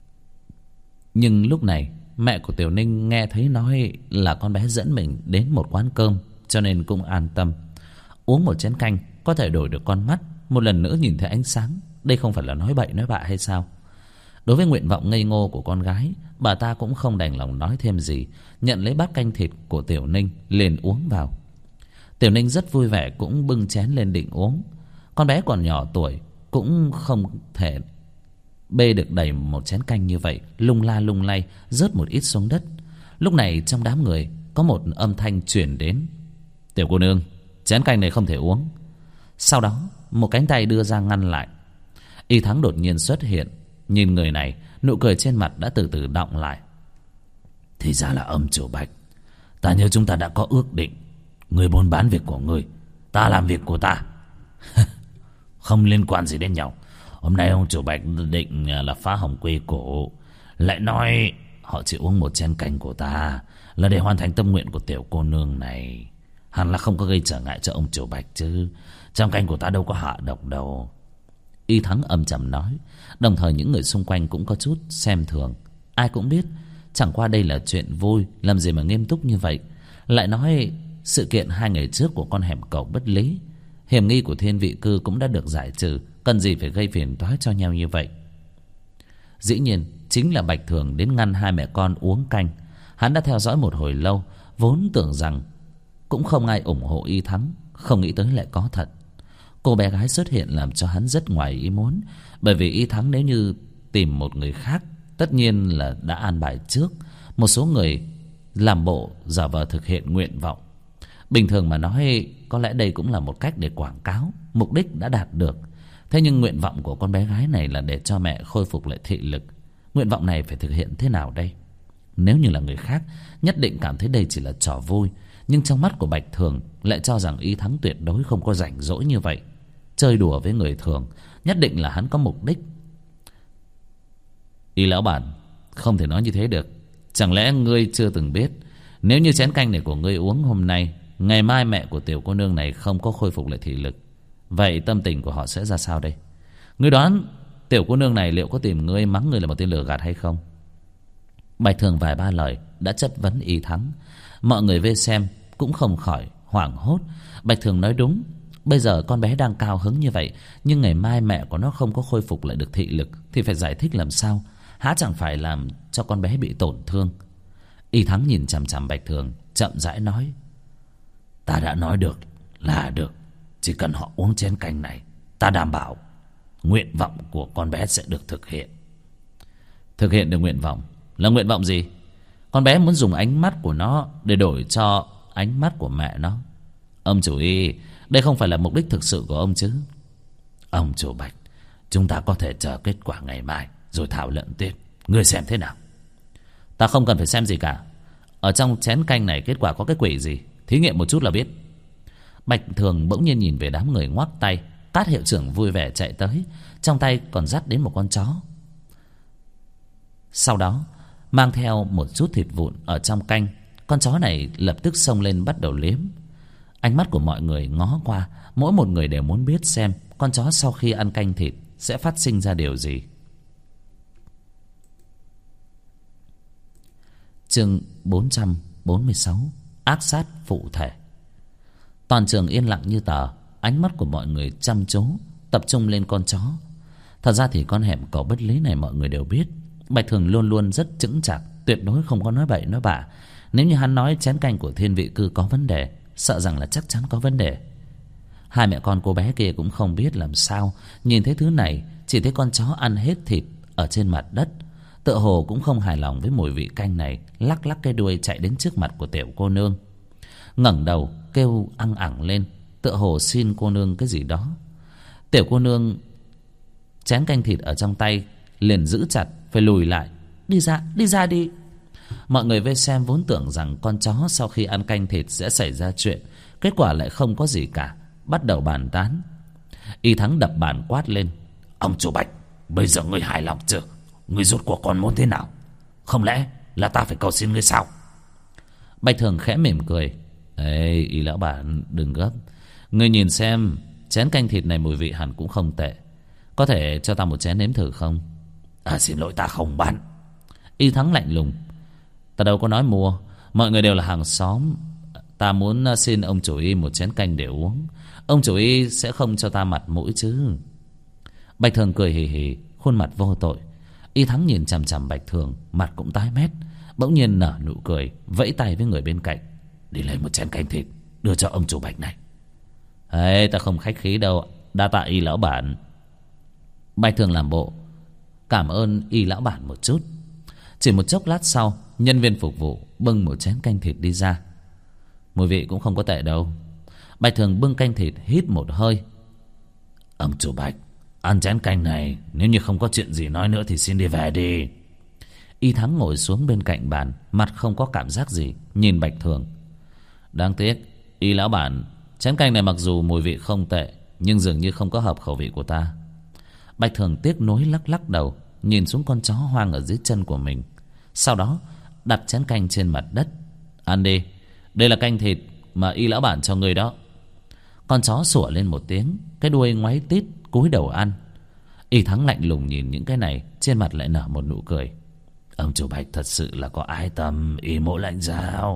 Nhưng lúc này mẹ của Tiểu Ninh nghe thấy nói là con bé dẫn mình đến một quán cơm, cho nên cũng an tâm. Uống một chén canh có thể đổi được con mắt, một lần nữa nhìn thấy ánh sáng. Đây không phải là nói bậy nói bạ hay sao? Đối với nguyện vọng ngây ngô của con gái, bà ta cũng không đành lòng nói thêm gì, nhận lấy bát canh thịt của Tiểu Ninh liền uống vào. Tiểu Ninh rất vui vẻ cũng bưng chén lên định uống. Con bé còn nhỏ tuổi cũng không thể bê được đầy một chén canh như vậy, lung la lung lay rớt một ít xuống đất. Lúc này trong đám người có một âm thanh truyền đến: "Tiểu cô nương, chén canh này không thể uống." Sau đó một cánh tay đưa ra ngăn lại. Y Thắng đột nhiên xuất hiện, nhìn người này, nụ cười trên mặt đã từ từ đọng lại. "Thì ra là ông chủ Bạch. Ta nhớ chúng ta đã có ước định, người buôn bán việc của người, ta làm việc của ta. Không liên quan gì đến nhau. Hôm nay ông chủ Bạch định là phá hỏng quy củ, lại nói họ chỉ uống một chén canh của ta là để hoàn thành tâm nguyện của tiểu cô nương này. Hẳn là không có gây trở ngại cho ông chủ Bạch chứ. Trong canh của ta đâu có hạ độc đâu." Y Thắng âm trầm nói. Đồng thời những người xung quanh cũng có chút xem thường. Ai cũng biết chẳng qua đây là chuyện vui, làm gì mà nghiêm túc như vậy. Lại nói sự kiện 2 ngày trước của con hẻm cầu bất lý, hiểm nghi của Thiên Vị Cư cũng đã được giải trừ, cần gì phải gây phiền toái cho nhau như vậy. Dĩ nhiên chính là Bạch Thường đến ngăn hai mẹ con uống canh. Hắn đã theo dõi một hồi lâu, vốn tưởng rằng cũng không ai ủng hộ Y Thắng, không nghĩ tới lại có thật. Cô bé gái xuất hiện làm cho hắn rất ngoài ý muốn, bởi vì Y Thắng nếu như tìm một người khác, tất nhiên là đã an bài trước. Một số người làm bộ giả vờ thực hiện nguyện vọng. Bình thường mà nói, có lẽ đây cũng là một cách để quảng cáo, mục đích đã đạt được. Thế nhưng nguyện vọng của con bé gái này là để cho mẹ khôi phục lại thị lực. Nguyện vọng này phải thực hiện thế nào đây? Nếu như là người khác, nhất định cảm thấy đây chỉ là trò vui. Nhưng trong mắt của Bạch Thường lại cho rằng Y Thắng tuyệt đối không có rảnh rỗi như vậy. Chơi đùa với người thường, nhất định là hắn có mục đích. Y lão bản, không thể nói như thế được. Chẳng lẽ ngươi chưa từng biết, nếu như chén canh này của ngươi uống hôm nay, ngày mai mẹ của tiểu cô nương này không có khôi phục lại thị lực, vậy tâm tình của họ sẽ ra sao đây? Ngươi đoán tiểu cô nương này liệu có tìm ngươi mắng ngươi là một tên lừa gạt hay không? Bạch Thường vài ba lời đã chất vấn Y Thắng. Mọi người vây xem cũng không khỏi hoảng hốt. Bạch Thường nói đúng, bây giờ con bé đang cao hứng như vậy, nhưng ngày mai mẹ của nó không có khôi phục lại được thị lực thì phải giải thích làm sao? Há chẳng phải làm cho con bé bị tổn thương? Y Thắng nhìn chằm chằm Bạch Thường, chậm rãi nói: "Ta đã nói được là được. Chỉ cần họ uống chén canh này, ta đảm bảo nguyện vọng của con bé sẽ được thực hiện." Thực hiện được nguyện vọng? Là nguyện vọng gì? Con bé muốn dùng ánh mắt của nó để đổi cho ánh mắt của mẹ nó. Ông chủ Y, đây không phải là mục đích thực sự của ông chứ? Ông chủ Bạch, chúng ta có thể chờ kết quả ngày mai rồi thảo luận tiếp. Ngươi xem thế nào? Ta không cần phải xem gì cả. Ở trong chén canh này kết quả có cái quỷ gì? Thí nghiệm một chút là biết. Bạch Thường bỗng nhiên nhìn về đám người ngoắc tay. Tát hiệu trưởng vui vẻ chạy tới, trong tay còn dắt đến một con chó. Sau đó mang theo một chút thịt vụn ở trong canh. Con chó này lập tức xông lên bắt đầu liếm. Ánh mắt của mọi người ngó qua, mỗi một người đều muốn biết xem con chó sau khi ăn canh thịt sẽ phát sinh ra điều gì. Chương 446: Ác sát phụ thể. Toàn trường yên lặng như tờ, ánh mắt của mọi người chăm chú tập trung lên con chó. Thật ra thì con hẻm cầu bất lý này mọi người đều biết, Bạch Thường luôn luôn rất chững chạc, tuyệt đối không có nói bậy nói bạ. Nếu như hắn nói chén canh của Thiên Vị Cư có vấn đề, sợ rằng là chắc chắn có vấn đề. Hai mẹ con cô bé kia cũng không biết làm sao, nhìn thấy thứ này, chỉ thấy con chó ăn hết thịt ở trên mặt đất, tựa hồ cũng không hài lòng với mùi vị canh này, lắc lắc cái đuôi chạy đến trước mặt của tiểu cô nương, ngẩng đầu kêu ăng ẳng lên, tựa hồ xin cô nương cái gì đó. Tiểu cô nương chén canh thịt ở trong tay liền giữ chặt, phải lùi lại. Đi ra đi. Mọi người vây xem vốn tưởng rằng con chó sau khi ăn canh thịt sẽ xảy ra chuyện, kết quả lại không có gì cả, bắt đầu bàn tán. Y Thắng đập bàn quát lên: "Ông chủ Bạch, bây giờ ngươi hài lòng chưa? Ngươi rốt cuộc còn muốn thế nào? Không lẽ là ta phải cầu xin ngươi sao? Bạch Thường khẽ mỉm cười. Ê, Y lão bản đừng gấp. Ngươi nhìn xem, chén canh thịt này mùi vị hẳn cũng không tệ. Có thể cho ta một chén nếm thử không? Xin lỗi, ta không bán. Y Thắng lạnh lùng. Ta đâu có nói mua. Mọi người đều là hàng xóm. Ta muốn xin ông chủ Y một chén canh để uống. Ông chủ Y sẽ không cho ta mặt mũi chứ? Bạch Thường cười hì hì, khuôn mặt vô tội. Y Thắng nhìn chằm chằm Bạch Thường, mặt cũng tái mét. Bỗng nhiên nở nụ cười, vẫy tay với người bên cạnh. Đi lấy một chén canh thịt, đưa cho ông chủ Bạch này. Ê, ta không khách khí đâu, đa tạ Y lão bản. Bạch Thường làm bộ cảm ơn Y lão bản một chút. Chỉ một chốc lát sau, nhân viên phục vụ bưng một chén canh thịt đi ra. Mùi vị cũng không có tệ đâu. Bạch Thường bưng canh thịt hít một hơi. Ông chủ Bạch, ăn chén canh này, nếu như không có chuyện gì nói nữa thì xin đi về đi. Y Thắng ngồi xuống bên cạnh bàn, mặt không có cảm giác gì, nhìn Bạch Thường. Đáng tiếc, Y lão bản, chén canh này mặc dù mùi vị không tệ, nhưng dường như không có hợp khẩu vị của ta. Bạch Thường tiếc nuối lắc lắc đầu, nhìn xuống con chó hoang ở dưới chân của mình. Sau đó đặt chén canh trên mặt đất. Ăn đi, đây là canh thịt mà Y lão bản cho người đó. Con chó sủa lên một tiếng, cái đuôi ngoáy tít cúi đầu ăn. Y Thắng lạnh lùng nhìn những cái này, trên mặt lại nở một nụ cười. Ông chủ Bạch thật sự là có ái tâm, Y mỗ lãnh giáo.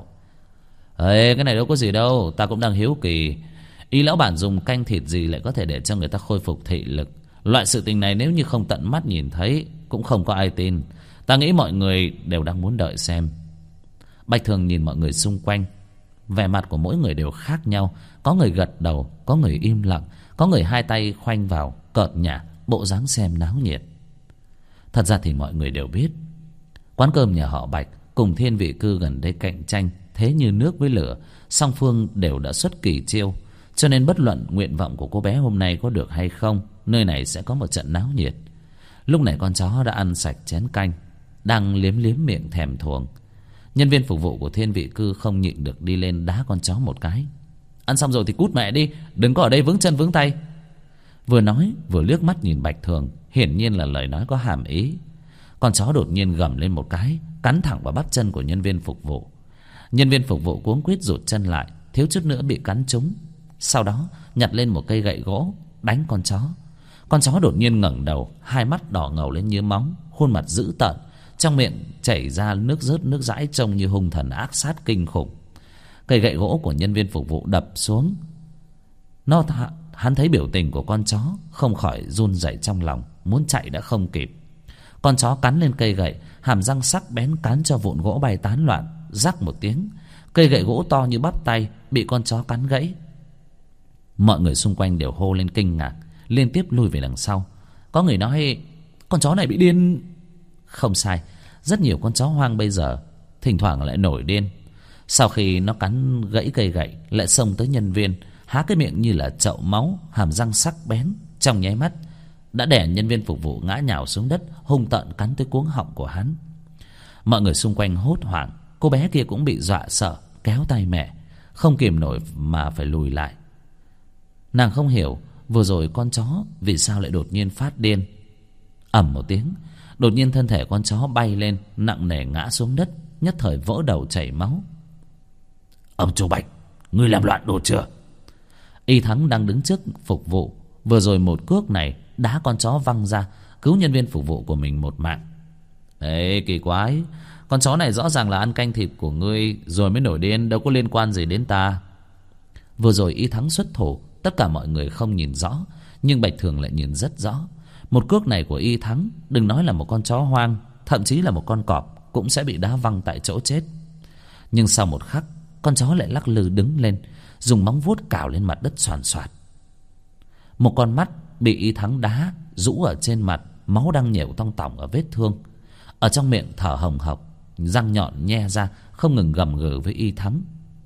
Ê, cái này đâu có gì đâu, ta cũng đang hiếu kỳ. Y lão bản dùng canh thịt gì lại có thể để cho người ta khôi phục thị lực? Loại sự tình này nếu như không tận mắt nhìn thấy cũng không có ai tin. Ta nghĩ mọi người đều đang muốn đợi xem. Bạch Thường nhìn mọi người xung quanh. Vẻ mặt của mỗi người đều khác nhau. Có người gật đầu, có người im lặng, có người hai tay khoanh vào cợt nhả, bộ dáng xem náo nhiệt. Thật ra thì mọi người đều biết quán cơm nhà họ Bạch cùng Thiên Vị Cư gần đây cạnh tranh thế như nước với lửa. Song phương đều đã xuất kỳ chiêu, cho nên bất luận nguyện vọng của cô bé hôm nay có được hay không, nơi này sẽ có một trận náo nhiệt. Lúc này con chó đã ăn sạch chén canh, đang liếm liếm miệng thèm thuồng. Nhân viên phục vụ của Thiên Vị Cư không nhịn được đi lên đá con chó một cái. Ăn xong rồi thì cút mẹ đi, đừng có ở đây vướng chân vướng tay. Vừa nói vừa liếc mắt nhìn Bạch Thường, hiển nhiên là lời nói có hàm ý. Con chó đột nhiên gầm lên một cái, cắn thẳng vào bắp chân của nhân viên phục vụ. Nhân viên phục vụ cuống quýt rụt chân lại, thiếu chút nữa bị cắn trúng. Sau đó nhặt lên một cây gậy gỗ đánh con chó. Con chó đột nhiên ngẩng đầu, hai mắt đỏ ngầu lên như móng, khuôn mặt dữ tợn, trong miệng chảy ra nước rớt nước dãi, trông như hung thần ác sát kinh khủng. Cây gậy gỗ của nhân viên phục vụ đập xuống. Hắn thấy biểu tình của con chó, không khỏi run rẩy trong lòng, muốn chạy đã không kịp. Con chó cắn lên cây gậy, hàm răng sắc bén cắn cho vụn gỗ bay tán loạn. Rắc một tiếng, cây gậy gỗ to như bắp tay bị con chó cắn gãy. Mọi người xung quanh đều hô lên kinh ngạc, liên tiếp lui về đằng sau. Có người nói con chó này bị điên. Không sai, rất nhiều con chó hoang bây giờ thỉnh thoảng lại nổi điên. Sau khi nó cắn gãy cây gậy, lại xông tới nhân viên, há cái miệng như là chậu máu, hàm răng sắc bén, trong nháy mắt đã đè nhân viên phục vụ ngã nhào xuống đất, hung tợn cắn tới cuống họng của hắn. Mọi người xung quanh hốt hoảng, cô bé kia cũng bị dọa sợ, kéo tay mẹ, không kìm nổi mà phải lùi lại. Nàng không hiểu vừa rồi con chó vì sao lại đột nhiên phát điên. Ầm một tiếng, đột nhiên thân thể con chó bay lên, nặng nề ngã xuống đất, nhất thời vỡ đầu chảy máu. Ông chủ Bạch, ngươi làm loạn đồ chưa? Y Thắng đang đứng trước phục vụ, vừa rồi một cước này đá con chó văng ra, cứu nhân viên phục vụ của mình một mạng. Ê, kỳ quái, con chó này rõ ràng là ăn canh thịt của ngươi rồi mới nổi điên, đâu có liên quan gì đến ta. Vừa rồi Y Thắng xuất thủ, tất cả mọi người không nhìn rõ, nhưng Bạch Thường lại nhìn rất rõ. Một cước này của Y Thắng, đừng nói là một con chó hoang, thậm chí là một con cọp cũng sẽ bị đá văng tại chỗ chết. Nhưng sau một khắc, con chó lại lắc lư đứng lên, dùng móng vuốt cào lên mặt đất xoàn xoạt. Một con mắt bị Y Thắng đá rũ ở trên mặt, máu đang nhễu tong tỏng ở vết thương. Ở trong miệng thở hồng hộc, răng nhọn nhe ra, không ngừng gầm gừ với Y Thắng.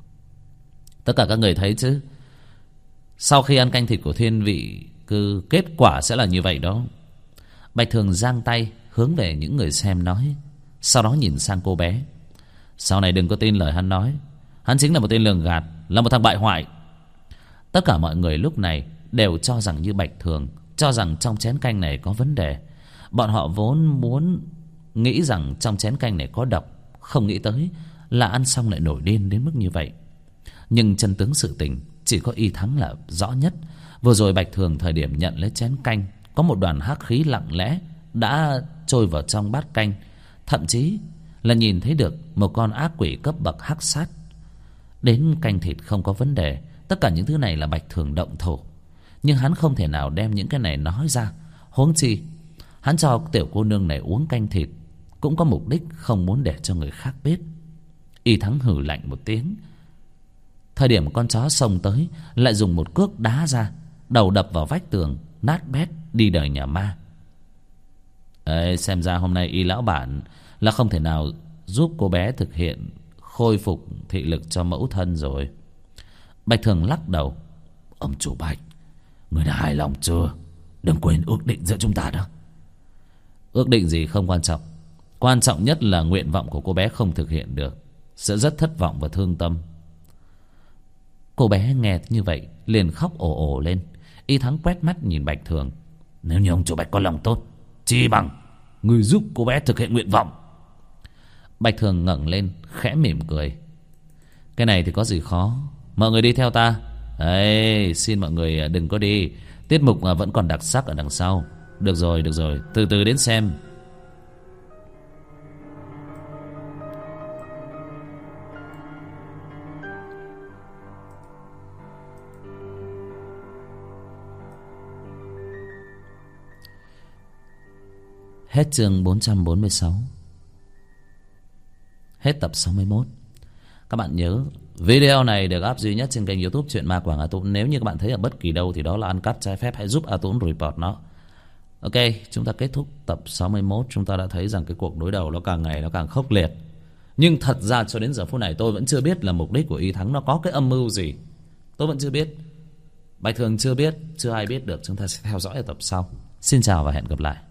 Tất cả các người thấy chứ, sau khi ăn canh thịt của Thiên Vị Cư, kết quả sẽ là như vậy đó. Bạch Thường giang tay hướng về những người xem nói, sau đó nhìn sang cô bé. Sau này đừng có tin lời hắn nói, hắn chính là một tên lường gạt, là một thằng bại hoại. Tất cả mọi người lúc này đều cho rằng như Bạch Thường, cho rằng trong chén canh này có vấn đề. Bọn họ vốn muốn nghĩ rằng trong chén canh này có độc, không nghĩ tới là ăn xong lại nổi điên đến mức như vậy. Nhưng chân tướng sự tình chỉ có Y Thắng là rõ nhất. Vừa rồi Bạch Thường thời điểm nhận lấy chén canh, có một đoàn hắc khí lặng lẽ đã trôi vào trong bát canh. Thậm chí là nhìn thấy được một con ác quỷ cấp bậc hắc sát. Đến canh thịt không có vấn đề, tất cả những thứ này là Bạch Thường động thủ. Nhưng hắn không thể nào đem những cái này nói ra. Huống chi hắn cho tiểu cô nương này uống canh thịt cũng có mục đích không muốn để cho người khác biết. Y Thắng hừ lạnh một tiếng. Thời điểm con chó xông tới, lại dùng một cước đá ra, đầu đập vào vách tường, nát bét đi đời nhà ma. Ê, xem ra hôm nay Y lão bản là không thể nào giúp cô bé thực hiện khôi phục thị lực cho mẫu thân rồi. Bạch Thường lắc đầu. Ông chủ Bạch, người đã hài lòng chưa? Đừng quên ước định giữa chúng ta đó. Ước định gì không quan trọng, quan trọng nhất là nguyện vọng của cô bé không thực hiện được, sẽ rất thất vọng và thương tâm. Cô bé nghe như vậy liền khóc ồ ồ lên. Y Thắng quét mắt nhìn Bạch Thường. Nếu như ông chủ Bạch có lòng tốt, chi bằng người giúp cô bé thực hiện nguyện vọng. Bạch Thường ngẩng lên khẽ mỉm cười. Cái này thì có gì khó, mọi người đi theo ta. Ê, xin mọi người đừng có đi, tiết mục vẫn còn đặc sắc ở đằng sau. Được rồi, từ từ đến xem. Hết chương 446. Hết tập 61. Các bạn nhớ video này được up duy nhất trên kênh YouTube Chuyện Ma Quảng A Tũng. Nếu như các bạn thấy ở bất kỳ đâu thì đó là ăn cắp trái phép, hãy giúp A Tũng report nó. Ok, chúng ta kết thúc tập 61. Chúng ta đã thấy rằng cái cuộc đối đầu nó càng ngày nó càng khốc liệt. Nhưng thật ra cho đến giờ phút này tôi vẫn chưa biết là mục đích của Y Thắng nó có cái âm mưu gì. Tôi vẫn chưa biết. Bạch Thường chưa biết, chưa ai biết được. Chúng ta sẽ theo dõi ở tập sau. Xin chào và hẹn gặp lại.